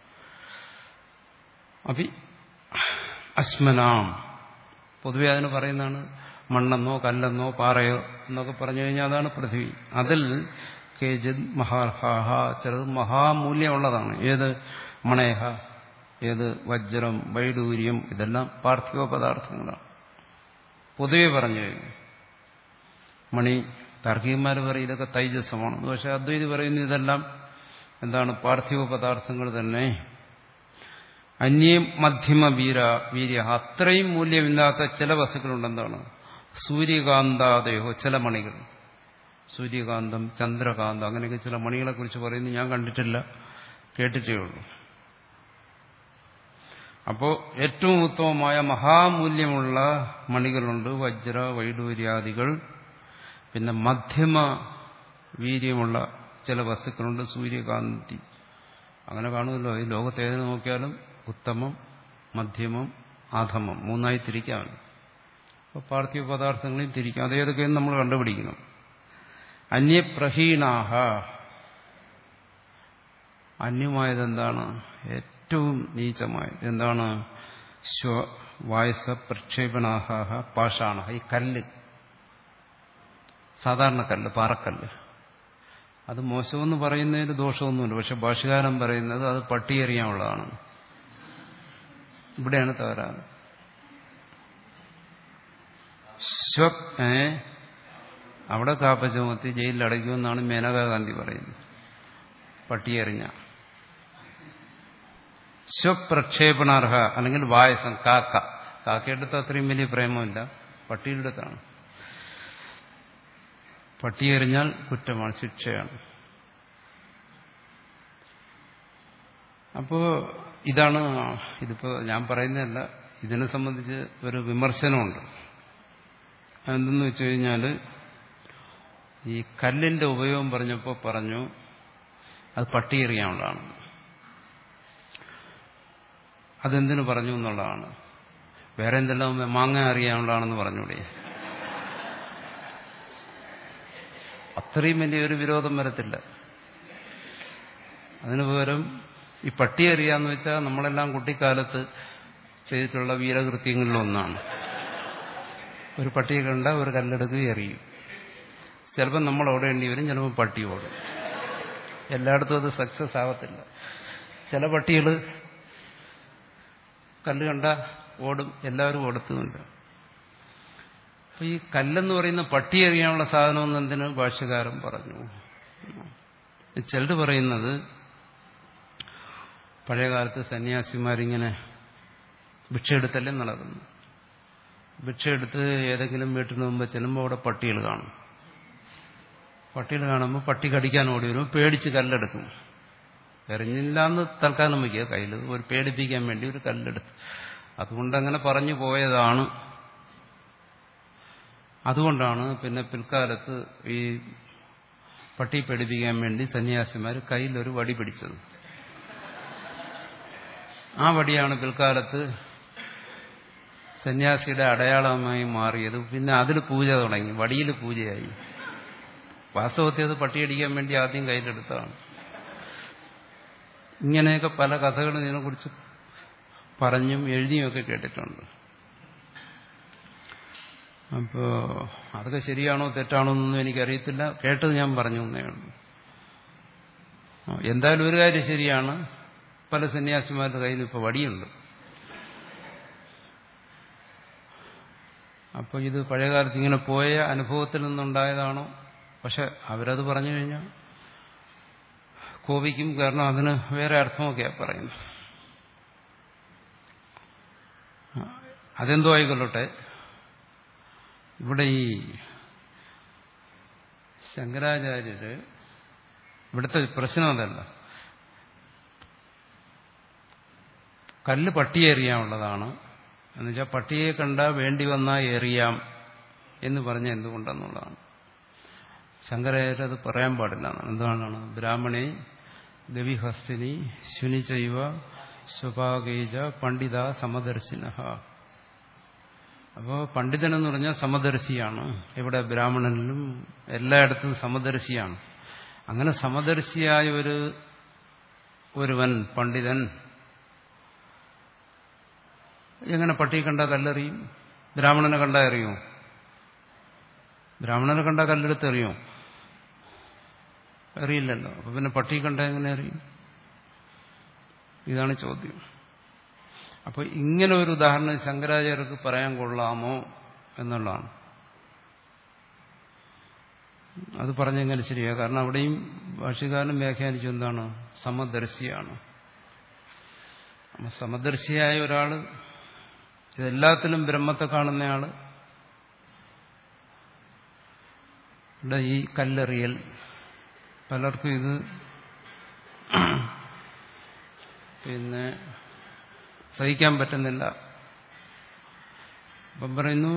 അപ്പി അശ്മനാം, പൊതുവെ അതിന് പറയുന്നതാണ് മണ്ണെന്നോ കല്ലെന്നോ പാറയോ എന്നൊക്കെ പറഞ്ഞു കഴിഞ്ഞാൽ അതാണ് പൃഥ്വി. അതിൽ കേജിത് മഹാർഹാഹ, ചിലത് മഹാമൂല്യമുള്ളതാണ്. ഏത്? മണേഹ, ഏത്? വജ്രം, വൈഡൂര്യം, ഇതെല്ലാം പാർത്ഥിവ പദാർത്ഥങ്ങളാണ്. പൊതുവെ പറഞ്ഞു കഴിഞ്ഞു മണി, താർക്കികന്മാർ പറയും ഇതൊക്കെ തൈജസ്സമാണ്. പക്ഷെ അദ്വൈതി പറയുന്നു ഇതെല്ലാം എന്താണ്? പാർത്ഥിവ പദാർത്ഥങ്ങൾ തന്നെ. അന്യം മധ്യമ വീര വീര്യ, അത്രയും മൂല്യമില്ലാത്ത ചില വസ്തുക്കളുണ്ടെന്താണ്? സൂര്യകാന്താദയോ, ചില മണികൾ. സൂര്യകാന്തം, ചന്ദ്രകാന്തം, അങ്ങനെയൊക്കെ ചില മണികളെ കുറിച്ച് പറയുന്നു. ഞാൻ കണ്ടിട്ടില്ല, കേട്ടിട്ടേ ഉള്ളൂ. അപ്പോൾ ഏറ്റവും ഉത്തമമായ മഹാമൂല്യമുള്ള മണികളുണ്ട്, വജ്ര വൈഡൂര്യാദികൾ. പിന്നെ മധ്യമ വീര്യമുള്ള ചില വസ്തുക്കളുണ്ട്, സൂര്യകാന്തി. അങ്ങനെ കാണുമല്ലോ, ഈ ലോകത്ത് ഏതിനെ നോക്കിയാലും ഉത്തമം, മധ്യമം, ആധമം, മൂന്നായി തിരിക്കാമല്ലോ. അപ്പോൾ പാർത്ഥിവ പദാർത്ഥങ്ങളെയും തിരിക്കാം. അതേതൊക്കെയെന്ന് നമ്മൾ കണ്ടുപിടിക്കണം. അന്യപ്രഹീണാഹ, അന്യമായതെന്താണ്? ഏറ്റവും നീചമായത് എന്താണ്? വായസ പ്രക്ഷേപണാഹ പാഷാണ, ഈ കല്ല്, സാധാരണ കല്ല്, പാറക്കല്ല്. അത് മോശമെന്ന് പറയുന്നതിന് ദോഷമൊന്നുമില്ല. പക്ഷെ ഭാഷ്യകാരൻ പറയുന്നത് അത് പട്ടിയെറിയാനുള്ളതാണ്. ഇവിടെയാണ് തകരാറ്. സ്വപ് ഏ അവിടെ കാപ്പ ചുമത്തി ജയിലിൽ അടയ്ക്കുമെന്നാണ് മേനകാ ഗാന്ധി പറയുന്നത്. പട്ടിയെറിഞ്ഞ സ്വപ്രക്ഷേപണാർഹ, അല്ലെങ്കിൽ വായസം, കാക്ക. കാക്കയുടെ അടുത്ത് അത്രയും വലിയ പ്രേമമില്ല, പട്ടിയുടെ അടുത്താണ്. പട്ടിയെറിഞ്ഞാൽ കുറ്റമാണ്, ശിക്ഷയാണ്. അപ്പോ ഇതാണ്, ഇതിപ്പോ ഞാൻ പറയുന്നതല്ല, ഇതിനെ സംബന്ധിച്ച് ഒരു വിമർശനമുണ്ട്. എന്തെന്ന് വെച്ചു കഴിഞ്ഞാൽ, ഈ കല്ലിന്റെ ഉപയോഗം പറഞ്ഞപ്പോൾ പറഞ്ഞു അത് പട്ടിയെറിയാനുള്ളതാണ്. അതെന്തിനു പറഞ്ഞു എന്നുള്ളതാണ്. വേറെ എന്തെല്ലാം മാങ്ങ അറിയാനുള്ളതാണെന്ന് പറഞ്ഞൂടെ? അത്രയും വലിയൊരു വിരോധം വരത്തില്ല. അതിനു പകരം ഈ പട്ടി അറിയാന്ന് വെച്ചാൽ നമ്മളെല്ലാം കുട്ടിക്കാലത്ത് ചെയ്തിട്ടുള്ള വീരകൃത്യങ്ങളിലൊന്നാണ്. ഒരു പട്ടിയെ കണ്ട ഒരു കല്ലെടുക്കുകയും എറിയും. ചിലപ്പോൾ നമ്മൾ ഓടേണ്ടി വരും, ചിലപ്പോൾ പട്ടി ഓടും. എല്ലായിടത്തും അത് സക്സസ് ആവത്തില്ല. ചില പട്ടികൾ കല്ല് കണ്ട ഓടും, എല്ലാവരും ഓടത്തുമില്ല. അപ്പൊ ഈ കല്ലെന്ന് പറയുന്ന പട്ടി എറിയാനുള്ള സാധനമെന്ന് എന്തിന് ഭാഷ്യകാരൻ പറഞ്ഞു? ചിലർ പറയുന്നത് പഴയകാലത്ത് സന്യാസിമാരിങ്ങനെ ഭിക്ഷയെടുത്തല്ലേ നടക്കുന്നു. ഭിക്ഷയെടുത്ത് ഏതെങ്കിലും വീട്ടിന് മുമ്പ് ചെല്ലുമ്പോൾ അവിടെ പട്ടികൾ കാണും. പട്ടികൾ കാണുമ്പോൾ പട്ടി കടിക്കാൻ ഓടി വരും, പേടിച്ച് കല്ലെടുക്കും. എറിഞ്ഞില്ലാന്ന് തൽക്കാലം വയ്ക്കുക, കയ്യിൽ ഒരു പേടിപ്പിക്കാൻ വേണ്ടി ഒരു കല്ലെടുത്ത്. അതുകൊണ്ടങ്ങനെ പറഞ്ഞു പോയതാണ്. അതുകൊണ്ടാണ് പിന്നെ പിൽക്കാലത്ത് ഈ പട്ടി പേടിപ്പിക്കാൻ വേണ്ടി സന്യാസിമാർ കയ്യിലൊരു വടി പിടിച്ചത്. ആ വടിയാണ് പിൽക്കാലത്ത് സന്യാസിയുടെ അടയാളമായി മാറിയത്. പിന്നെ അതിൽ പൂജ തുടങ്ങി, വടിയിൽ പൂജയായി. വാസ്തവത്തിൽ അത് പട്ടിയടിക്കാൻ വേണ്ടി ആദ്യം കയ്യിലെടുത്തതാണ്. ഇങ്ങനെയൊക്കെ പല കഥകളും ഇതിനെക്കുറിച്ച് പറഞ്ഞും എഴുതിയുമൊക്കെ കേട്ടിട്ടുണ്ട്. അപ്പോൾ അതൊക്കെ ശരിയാണോ തെറ്റാണോ എന്നൊന്നും എനിക്കറിയത്തില്ല, കേട്ടത് ഞാൻ പറഞ്ഞു എന്നേ ഉള്ളൂ. എന്തായാലും ഒരു കാര്യം ശരിയാണ്, പല സന്യാസിമാരുടെ കയ്യിൽ ഇപ്പോൾ വടിയുണ്ട്. അപ്പോൾ ഇത് പഴയകാലത്ത് ഇങ്ങനെ പോയ അനുഭവത്തിൽ നിന്നുണ്ടായതാണോ? പക്ഷെ അവരത് പറഞ്ഞു കഴിഞ്ഞാൽ കോപിക്കും, കാരണം അതിന് വേറെ അർത്ഥമൊക്കെയാണ് പറയുന്നത്. അതെന്തോ ആയിക്കൊള്ളട്ടെ, ഇവിടെ ഈ ശങ്കരാചാര്യര് ഇവിടുത്തെ പ്രശ്നം അതല്ല. കല്ല് പട്ടിയെ എറിയാനുള്ളതാണ് എന്നുവെച്ചാൽ പട്ടിയെ കണ്ടാൽ വേണ്ടി വന്നാൽ എറിയാം എന്ന് പറഞ്ഞ എന്തുകൊണ്ടെന്നുള്ളതാണ്. ശങ്കരാചാര്യർ അത് പറയാൻ പാടില്ല. എന്താണ്? ബ്രാഹ്മണേ ഗവിഹസ്തിനി ശുനിചൈവ സ്വഭാഗേജ പണ്ഡിത സമദർശിന. അപ്പോൾ പണ്ഡിതൻ എന്ന് പറഞ്ഞാൽ സമദർശിയാണ്. ഇവിടെ ബ്രാഹ്മണനിലും എല്ലായിടത്തും സമദർശിയാണ്. അങ്ങനെ സമദർശിയായ ഒരു ഒരുവൻ പണ്ഡിതൻ എങ്ങനെ പട്ടിയെ കണ്ടാൽ കല്ലെറിയും? ബ്രാഹ്മണനെ കണ്ടാൽ അറിയുമോ? ബ്രാഹ്മണനെ കണ്ടാൽ കല്ലെടുത്ത് എറിയുമോ? അറിയില്ലല്ലോ. അപ്പൊ പിന്നെ പട്ടിയെ കണ്ടാൽ എങ്ങനെ അറിയും? ഇതാണ് ചോദ്യം. അപ്പൊ ഇങ്ങനെ ഒരു ഉദാഹരണം ശങ്കരാചാര്യർക്ക് പറയാൻ കൊള്ളാമോ എന്നുള്ളതാണ്. അത് പറഞ്ഞെങ്ങനെ ശരിയാ? കാരണം അവിടെയും ഭാഷ്യകാരനും വ്യാഖ്യാനിച്ചു എന്താണ്? സമദർശിയാണ്. സമദർശിയായ ഒരാള്, ഇതെല്ലാത്തിലും ബ്രഹ്മത്തെ കാണുന്നയാള്, ഇവിടെ ഈ കല്ലെറിയൽ പലർക്കും ഇത് പിന്നെ സഹിക്കാൻ പറ്റുന്നില്ല. അപ്പം പറയുന്നു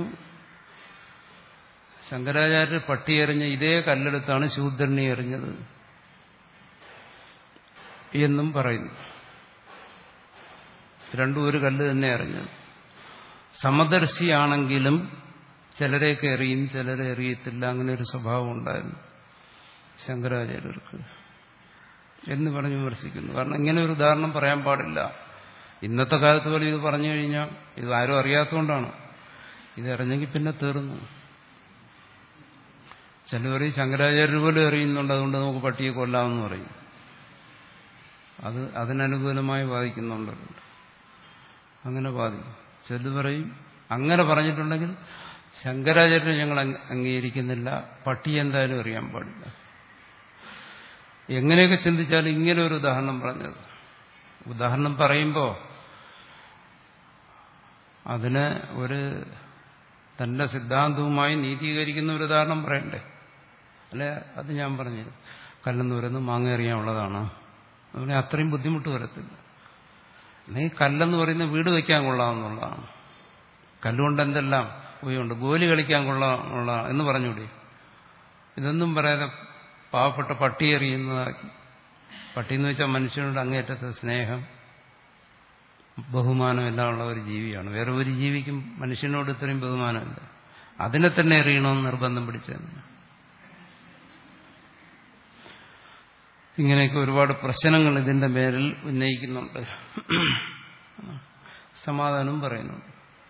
ശങ്കരാചാര്യർ പട്ടി എറിഞ്ഞ ഇതേ കല്ലെടുത്താണ് ശൂദ്രനെ എറിഞ്ഞത് എന്നും പറയുന്നു. രണ്ടും ഒരു കല്ല് തന്നെ എറിഞ്ഞത്. സമദർശിയാണെങ്കിലും ചിലരെയൊക്കെ എറിയും, ചിലരെ എറിയത്തില്ല. അങ്ങനെ ഒരു സ്വഭാവം ഉണ്ടായിരുന്നു ശങ്കരാചാര്യർക്ക് എന്ന് പറഞ്ഞ് വിമർശിക്കുന്നു. കാരണം ഇങ്ങനെ ഒരു ഉദാഹരണം പറയാൻ പാടില്ല. ഇന്നത്തെ കാലത്ത് പോലെ ഇത് പറഞ്ഞു കഴിഞ്ഞാൽ ഇത് ആരും അറിയാത്തതുകൊണ്ടാണ്. ഇത് എറിഞ്ഞെങ്കിൽ പിന്നെ തീർന്നു. ചിലവർ ശങ്കരാചാര്യർ പോലും എറിയുന്നുണ്ട്, അതുകൊണ്ട് നമുക്ക് പട്ടിയെ കൊല്ലാമെന്ന് പറയും. അത് അതിനനുകൂലമായി വാദിക്കുന്നുണ്ട്. അങ്ങനെ വാദിക്കും. ചിലത് പറയും അങ്ങനെ പറഞ്ഞിട്ടുണ്ടെങ്കിൽ ശങ്കരാചാര്യനെ ഞങ്ങൾ അംഗീകരിക്കുന്നില്ല, പട്ടി എന്തായാലും അറിയാൻ പാടില്ല. എങ്ങനെയൊക്കെ ചിന്തിച്ചാലും ഇങ്ങനെ ഒരു ഉദാഹരണം പറഞ്ഞത്, ഉദാഹരണം പറയുമ്പോൾ അതിന് ഒരു തന്റെ സിദ്ധാന്തവുമായി നീതീകരിക്കുന്ന ഒരു ഉദാഹരണം പറയണ്ടേ? അല്ലെ, അത് ഞാൻ പറഞ്ഞു കല്ലെന്ന് പറയുന്നത് മാങ്ങ എറിയാനുള്ളതാണ്. അതുപോലെ അത്രയും ബുദ്ധിമുട്ട് വരത്തില്ല. അല്ലെങ്കിൽ കല്ലെന്ന് പറയുന്നത് വീട് വയ്ക്കാൻ കൊള്ളാമെന്നുള്ളതാണ്. കല്ലുകൊണ്ട് എന്തെല്ലാം ഉപയോഗമുണ്ട്, ഗോലി കളിക്കാൻ കൊള്ളാമുള്ള എന്ന് പറഞ്ഞൂടെ? ഇതൊന്നും പറയാതെ പാവപ്പെട്ട പട്ടി എറിയുന്നതാക്കി. പട്ടി എന്ന് വെച്ചാൽ മനുഷ്യനോട് അങ്ങേറ്റത്തെ സ്നേഹം, ബഹുമാനം എല്ലാം ഉള്ള ഒരു ജീവിയാണ്. വേറെ ഒരു ജീവിക്കും മനുഷ്യനോട് ഇത്രയും ബഹുമാനമില്ല. അതിനെ തന്നെ എറിയണമെന്ന് നിർബന്ധം പിടിച്ചത്. ഇങ്ങനെയൊക്കെ ഒരുപാട് പ്രശ്നങ്ങൾ ഇതിന്റെ പേരിൽ ഉന്നയിക്കുന്നുണ്ട്. സമാധാനം പറയുന്നുണ്ട്.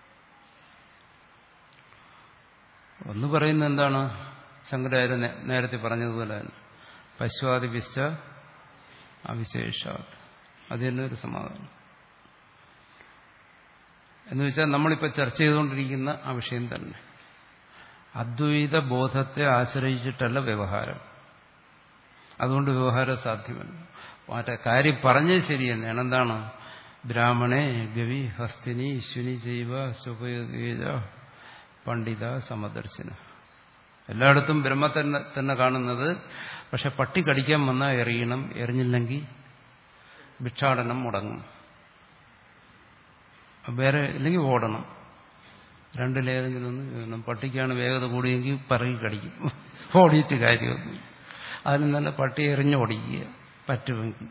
ഒന്ന് പറയുന്നത് എന്താണ്? ശങ്കരാചാര്യ നേരത്തെ പറഞ്ഞതുപോലെ തന്നെ പശ്വാദിപിശ്ച അവിശേഷാത്. അത് തന്നെ ഒരു സമാധാനം. എന്ന് വെച്ചാൽ നമ്മളിപ്പോൾ ചർച്ച ചെയ്തുകൊണ്ടിരിക്കുന്ന ആ വിഷയം തന്നെ അദ്വൈത ബോധത്തെ ആശ്രയിച്ചിട്ടല്ല വ്യവഹാരം. അതുകൊണ്ട് വ്യവഹാരം സാധ്യമല്ല. മറ്റേ കാര്യം പറഞ്ഞത് ശരി തന്നെയാണ്. എന്താണ്? ബ്രാഹ്മണേ ഗവി ഹസ്തിനി ശുനി ജൈവ സ്വപേജ പണ്ഡിത സമദർശന. എല്ലായിടത്തും ബ്രഹ്മത്തെ തന്നെ കാണുന്നത്. പക്ഷെ പട്ടി കടിക്കാൻ വന്നാൽ എറിയണം, എറിഞ്ഞില്ലെങ്കിൽ ഭിക്ഷാടനം മുടങ്ങും, വേറെ ഇല്ലെങ്കിൽ ഓടണം. രണ്ടിലേതെങ്കിലും ഒന്ന്. പട്ടിക്കാണ് വേഗത കൂടിയെങ്കിൽ പറയി കടിക്കും, ഓടിയിട്ട് കാര്യമൊന്നും. അതിന് നല്ല പട്ടി എറിഞ്ഞ് ഓടിക്കുക പറ്റുമെങ്കിൽ.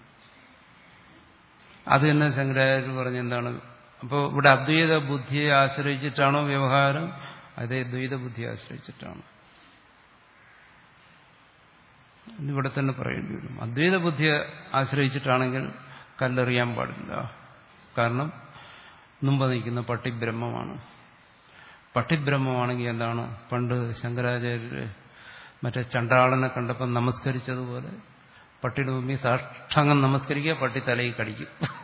അത് തന്നെ ശങ്കരാചാര്യർ പറഞ്ഞെന്താണ്? അപ്പോൾ ഇവിടെ അദ്വൈത ബുദ്ധിയെ ആശ്രയിച്ചിട്ടാണോ വ്യവഹാരം? അതേ ദ്വൈത ബുദ്ധിയെ ആശ്രയിച്ചിട്ടാണ്. ഇവിടെ തന്നെ പറയേണ്ടി വരും. അദ്വൈത ബുദ്ധിയെ ആശ്രയിച്ചിട്ടാണെങ്കിൽ കല്ലെറിയാൻ പാടില്ല. കാരണം മുമ്പ് നിൽക്കുന്ന പട്ടി ബ്രഹ്മമാണ്. പട്ടി ബ്രഹ്മമാണെങ്കിൽ എന്താണ്? പണ്ട് ശങ്കരാചാര്യര് മറ്റേ ചണ്ടാളനെ കണ്ടപ്പം നമസ്കരിച്ചതുപോലെ പട്ടിയുടെ മുമ്പിൽ സാഷ്ടാംഗം നമസ്കരിക്കുക, പട്ടി തലയിൽ കടിക്കും.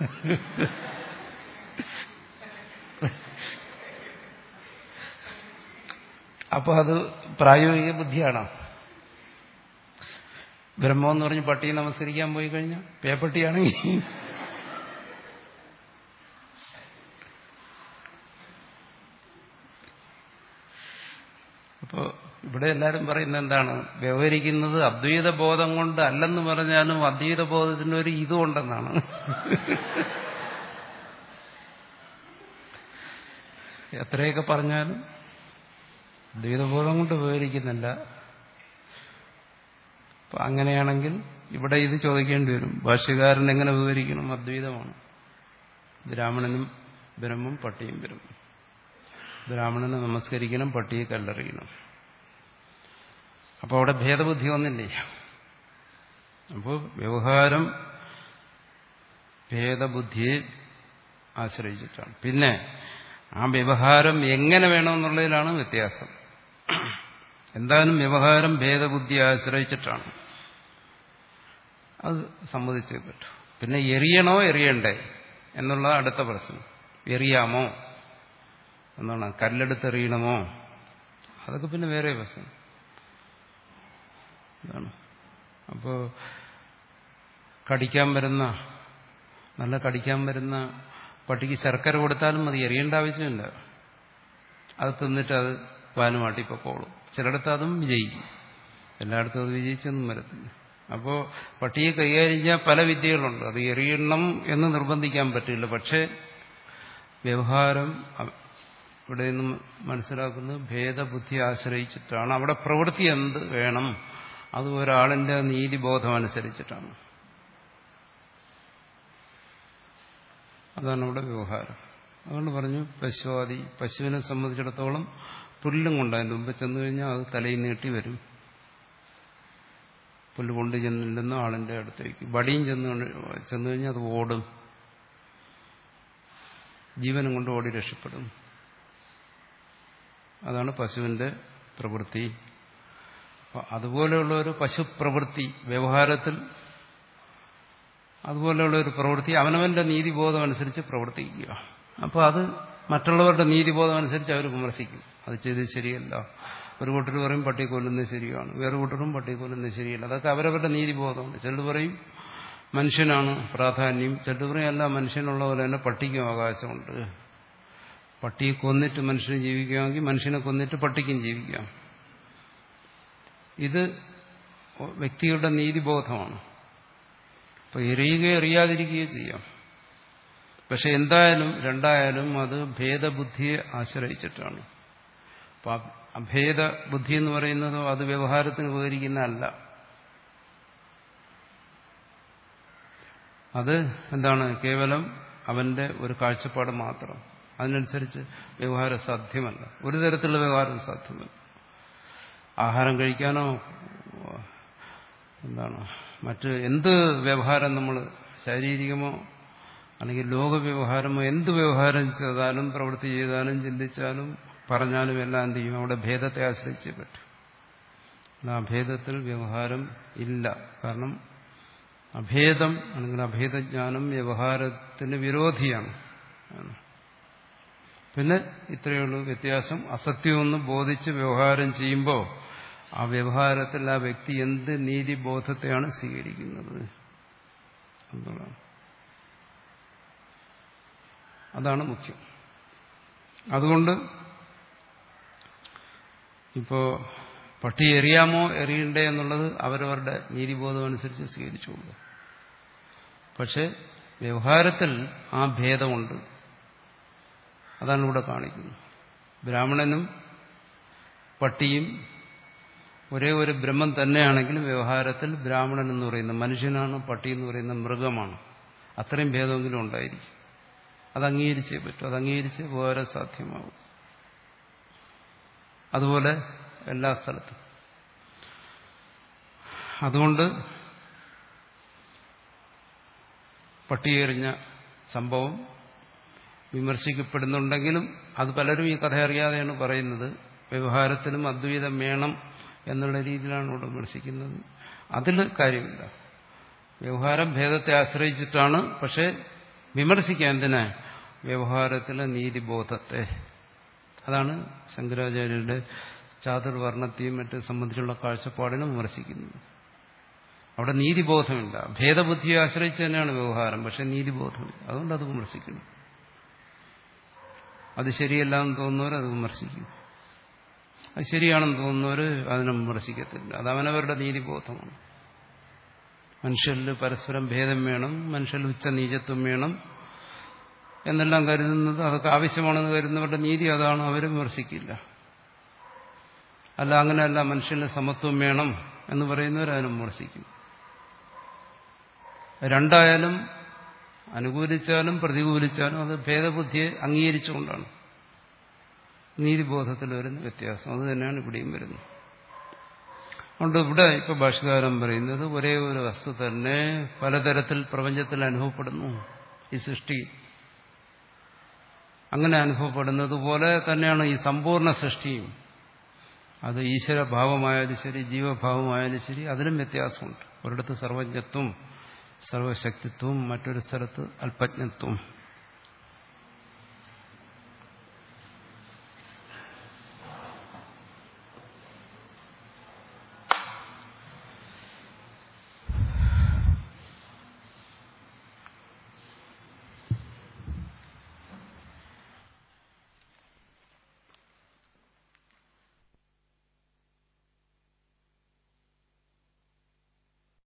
അപ്പൊ അത് പ്രായോഗിക ബുദ്ധിയാണോ? ബ്രഹ്മമെന്ന് പറഞ്ഞ് പട്ടിയെ നമസ്കരിക്കാൻ പോയി കഴിഞ്ഞാൽ പേപ്പട്ടിയാണെങ്കിൽ അപ്പോ ഇവിടെ എല്ലാവരും പറയുന്നത് എന്താണ്? വ്യവഹരിക്കുന്നത് അദ്വൈത ബോധം കൊണ്ട് അല്ലെന്ന് പറഞ്ഞാലും അദ്വൈത ബോധത്തിന് ഒരു ഇതുകൊണ്ടെന്നാണ്. എത്രയൊക്കെ പറഞ്ഞാലും അദ്വൈതബോധം കൊണ്ട് വ്യവഹരിക്കുന്നില്ല. അപ്പൊ അങ്ങനെയാണെങ്കിൽ ഇവിടെ ഇത് ചോദിക്കേണ്ടി വരും, ഭാഷ്യകാരൻ എങ്ങനെ വിവരിക്കണം? അദ്വൈതമാണ്. ബ്രാഹ്മണനും ബ്രഹ്മം, പട്ടിയും ബ്രഹ്മം. ബ്രാഹ്മണനെ നമസ്കരിക്കണം, പട്ടിയെ കല്ലെറിയണം. അപ്പോൾ അവിടെ ഭേദബുദ്ധി ഒന്നില്ലേ. അപ്പോൾ വ്യവഹാരം ഭേദബുദ്ധിയെ ആശ്രയിച്ചിട്ടാണ്. പിന്നെ ആ വ്യവഹാരം എങ്ങനെ വേണമെന്നുള്ളതിലാണ് വ്യത്യാസം. എന്തായാലും വ്യവഹാരം ഭേദബുദ്ധിയെ ആശ്രയിച്ചിട്ടാണ്, അത് സമ്മതിച്ചേ പറ്റൂ. പിന്നെ എറിയണോ എറിയണ്ടേ എന്നുള്ള അടുത്ത പ്രശ്നം. എറിയാമോ എന്നാണ്, കല്ലെടുത്തെറിയണമോ, അതൊക്കെ പിന്നെ വേറെ പ്രശ്നം. അതാണ്. അപ്പോൾ കടിക്കാൻ വരുന്ന നല്ല കടിക്കാൻ വരുന്ന പട്ടിക്ക് ശർക്കര കൊടുത്താലും മതി, എറിയേണ്ട ആവശ്യമില്ല. അത് തിന്നിട്ട് അത് വാലുമാട്ടി പൊക്കോളും. ചിലയിടത്ത് അതും വിജയിക്കും, എല്ലായിടത്തും അത് വിജയിച്ചൊന്നും വരത്തില്ല. അപ്പോൾ പട്ടിയെ കൈകാര്യം ചെയ്യാൻ പല വിദ്യകളുണ്ട്. അത് എറിയണം എന്ന് നിർബന്ധിക്കാൻ പറ്റില്ല. പക്ഷേ വ്യവഹാരം ഇവിടെ നിന്നും മനസ്സിലാക്കുന്നത് ഭേദബുദ്ധി ആശ്രയിച്ചിട്ടാണ്. അവിടെ പ്രവൃത്തി എന്ത് വേണം, അത് ഒരാളിന്റെ നീതിബോധം അനുസരിച്ചിട്ടാണ്. അതാണ് ഇവിടെ വ്യവഹാരം. അതുകൊണ്ട് പറഞ്ഞു പശുവാദി, പശുവിനെ സംബന്ധിച്ചിടത്തോളം പുല്ലും കൊണ്ട് അതിൻ്റെ മുമ്പ് ചെന്നു കഴിഞ്ഞാൽ അത് തലയിൽ നീട്ടി വരും. പുല്ല് കൊണ്ട് ചെന്നില്ലെന്ന ആളിന്റെ അടുത്തേക്ക്. വടിയും ചെന്ന് ചെന്നു കഴിഞ്ഞാൽ അത് ഓടും, ജീവനും കൊണ്ട് ഓടി രക്ഷപ്പെടും. അതാണ് പശുവിന്റെ പ്രവൃത്തി. അതുപോലെയുള്ള ഒരു പശു പ്രവൃത്തി വ്യവഹാരത്തിൽ, അതുപോലെയുള്ള ഒരു പ്രവൃത്തി അവനവന്റെ നീതിബോധം അനുസരിച്ച് പ്രവർത്തിക്കുക. അപ്പോൾ അത് മറ്റുള്ളവരുടെ നീതിബോധം അനുസരിച്ച് അവർ വിമർശിക്കും, അത് ചെയ്തത് ശരിയല്ല. ഒരു കൂട്ടർ പറയും പട്ടി കൊല്ലുന്നത് ശരിയാണ്, വേറെ കൂട്ടരും പട്ടി കൊല്ലുന്നത് ശരിയല്ല. അതൊക്കെ അവരവരുടെ നീതിബോധമുണ്ട്. ചിലർ പറയും മനുഷ്യനാണ് പ്രാധാന്യം, ചിലർ പറയും അല്ല, മനുഷ്യനുള്ള പോലെ തന്നെ പട്ടിക്കും അവകാശമുണ്ട്. പട്ടിയെ കൊന്നിട്ട് മനുഷ്യന് ജീവിക്കാമെങ്കിൽ മനുഷ്യനെ കൊന്നിട്ട് പട്ടിക്കും ജീവിക്കാം. ഇത് വ്യക്തികളുടെ നീതിബോധമാണ്. അപ്പോൾ എറിയുകയോ എറിയാതിരിക്കുകയോ ചെയ്യാം. പക്ഷെ എന്തായാലും രണ്ടായാലും അത് ഭേദബുദ്ധിയെ ആശ്രയിച്ചിട്ടാണ്. അപ്പൊ അഭേദ ബുദ്ധി എന്ന് പറയുന്നതോ അത് വ്യവഹാരത്തിന് ഉപകരിക്കുന്നതല്ല. അത് എന്താണ്, കേവലം അവന്റെ ഒരു കാഴ്ചപ്പാട് മാത്രം. അതിനനുസരിച്ച് വ്യവഹാരം സാധ്യമല്ല, ഒരു തരത്തിലുള്ള വ്യവഹാരം സാധ്യമല്ല. ആഹാരം കഴിക്കാനോ എന്താണ് മറ്റ് എന്ത് വ്യവഹാരം നമ്മൾ ശാരീരികമോ അല്ലെങ്കിൽ ലോകവ്യവഹാരമോ എന്ത് വ്യവഹാരം ചെയ്താലും പ്രവൃത്തി ചെയ്താലും ചിന്തിച്ചാലും പറഞ്ഞാലും എല്ലാം എന്ത് ചെയ്യും, അവിടെ ഭേദത്തെ ആശ്രയിച്ചേ പറ്റും. ആ ഭേദത്തിൽ വ്യവഹാരം ഇല്ല. കാരണം അഭേദം അല്ലെങ്കിൽ അഭേദജ്ഞാനം വ്യവഹാരത്തിന് വിരോധിയാണ്. പിന്നെ ഇത്രയേ ഉള്ളൂ വ്യത്യാസം. അസത്യമൊന്ന് ബോധിച്ച് വ്യവഹാരം ചെയ്യുമ്പോൾ ആ വ്യവഹാരത്തിൽ ആ വ്യക്തി എന്ത് നീതിബോധത്തെയാണ് സ്വീകരിക്കുന്നത് എന്നുള്ളതാണ്. അതാണ് മുഖ്യം. അതുകൊണ്ട് ഇപ്പോ പട്ടി എറിയാമോ എറിയണ്ടേ എന്നുള്ളത് അവരവരുടെ നീതിബോധം അനുസരിച്ച് സ്വീകരിച്ചുള്ളൂ. പക്ഷെ വ്യവഹാരത്തിൽ ആ ഭേദമുണ്ട്. അതാണ് ഇവിടെ കാണിക്കുന്നത്. ബ്രാഹ്മണനും പട്ടിയും ഒരേ ഒരു ബ്രഹ്മം തന്നെയാണെങ്കിലും വ്യവഹാരത്തിൽ ബ്രാഹ്മണൻ എന്ന് പറയുന്ന മനുഷ്യനാണ്, പട്ടി എന്ന് പറയുന്ന മൃഗമാണ്. അത്രയും ഭേദമെങ്കിലും ഉണ്ടായിരിക്കും. അത് അംഗീകരിച്ചേ പറ്റും. അത് അംഗീകരിച്ച് വേറെ സാധ്യമാകും. അതുപോലെ എല്ലാ സ്ഥലത്തും. അതുകൊണ്ട് പട്ടിയെറിഞ്ഞ സംഭവം വിമർശിക്കപ്പെടുന്നുണ്ടെങ്കിലും അത് പലരും ഈ കഥ അറിയാതെയാണ് പറയുന്നത്. വ്യവഹാരത്തിലും അദ്വൈതം വേണം എന്നുള്ള രീതിയിലാണ് ഇവിടെ വിമർശിക്കുന്നത്. അതിൽ കാര്യമില്ല. വ്യവഹാരം ഭേദത്തെ ആശ്രയിച്ചിട്ടാണ്. പക്ഷെ വിമർശിക്കാൻ എന്തിനാ, വ്യവഹാരത്തിലെ നീതിബോധത്തെ. അതാണ് ശങ്കരാചാര്യരുടെ ചാതുർവർണ്ണത്തെയും മറ്റും സംബന്ധിച്ചുള്ള കാഴ്ചപ്പാടിനെ വിമർശിക്കുന്നത്. അവിടെ നീതിബോധമില്ല. ഭേദബുദ്ധിയെ ആശ്രയിച്ച് തന്നെയാണ് വ്യവഹാരം, പക്ഷെ നീതിബോധമില്ല. അതുകൊണ്ട് അത് വിമർശിക്കുന്നു. അത് ശരിയല്ല എന്ന് തോന്നുന്നവർ അത് വിമർശിക്കും. അത് ശരിയാണെന്ന് തോന്നുന്നവർ അതിനെ വിമർശിക്കത്തില്ല. അത് അവനവരുടെ നീതിബോധമാണ്. മനുഷ്യരിൽ പരസ്പരം ഭേദം വേണം, മനുഷ്യരിൽ ഉച്ച നീചത്വം വേണം എന്നെല്ലാം കരുതുന്നത്, അതൊക്കെ ആവശ്യമാണെന്ന് കരുതുന്നവരുടെ നീതി അതാണ്. അവർ വിമർശിക്കില്ല. അല്ല, അങ്ങനെയല്ല, മനുഷ്യന് സമത്വം വേണം എന്ന് പറയുന്നവർ അതിനെ വിമർശിക്കും. രണ്ടായാലും അനുകൂലിച്ചാലും പ്രതികൂലിച്ചാലും അത് ഭേദബുദ്ധിയെ അംഗീകരിച്ചുകൊണ്ടാണ്. നീതിബോധത്തിൽ വരുന്ന വ്യത്യാസം അത് തന്നെയാണ് ഇവിടെയും വരുന്നത്. അതുകൊണ്ട് ഇവിടെ ഇപ്പൊ ഭാഷ്യകാരൻ പറയുന്നത് ഒരേ ഒരു വസ്തു തന്നെ പലതരത്തിൽ പ്രപഞ്ചത്തിൽ അനുഭവപ്പെടുന്നു. ഈ സൃഷ്ടി അങ്ങനെ അനുഭവപ്പെടുന്നത് പോലെ തന്നെയാണ് ഈ സമ്പൂർണ്ണ സൃഷ്ടിയും. അത് ഈശ്വരഭാവമായാലും ശരി ജീവഭാവമായാലും ശരി അതിലും വ്യത്യാസമുണ്ട്. ഒരിടത്ത് സർവജ്ഞത്വം സർവശക്തിത്വം, മറ്റൊരു സ്ഥലത്ത് അല്പജ്ഞത്വം.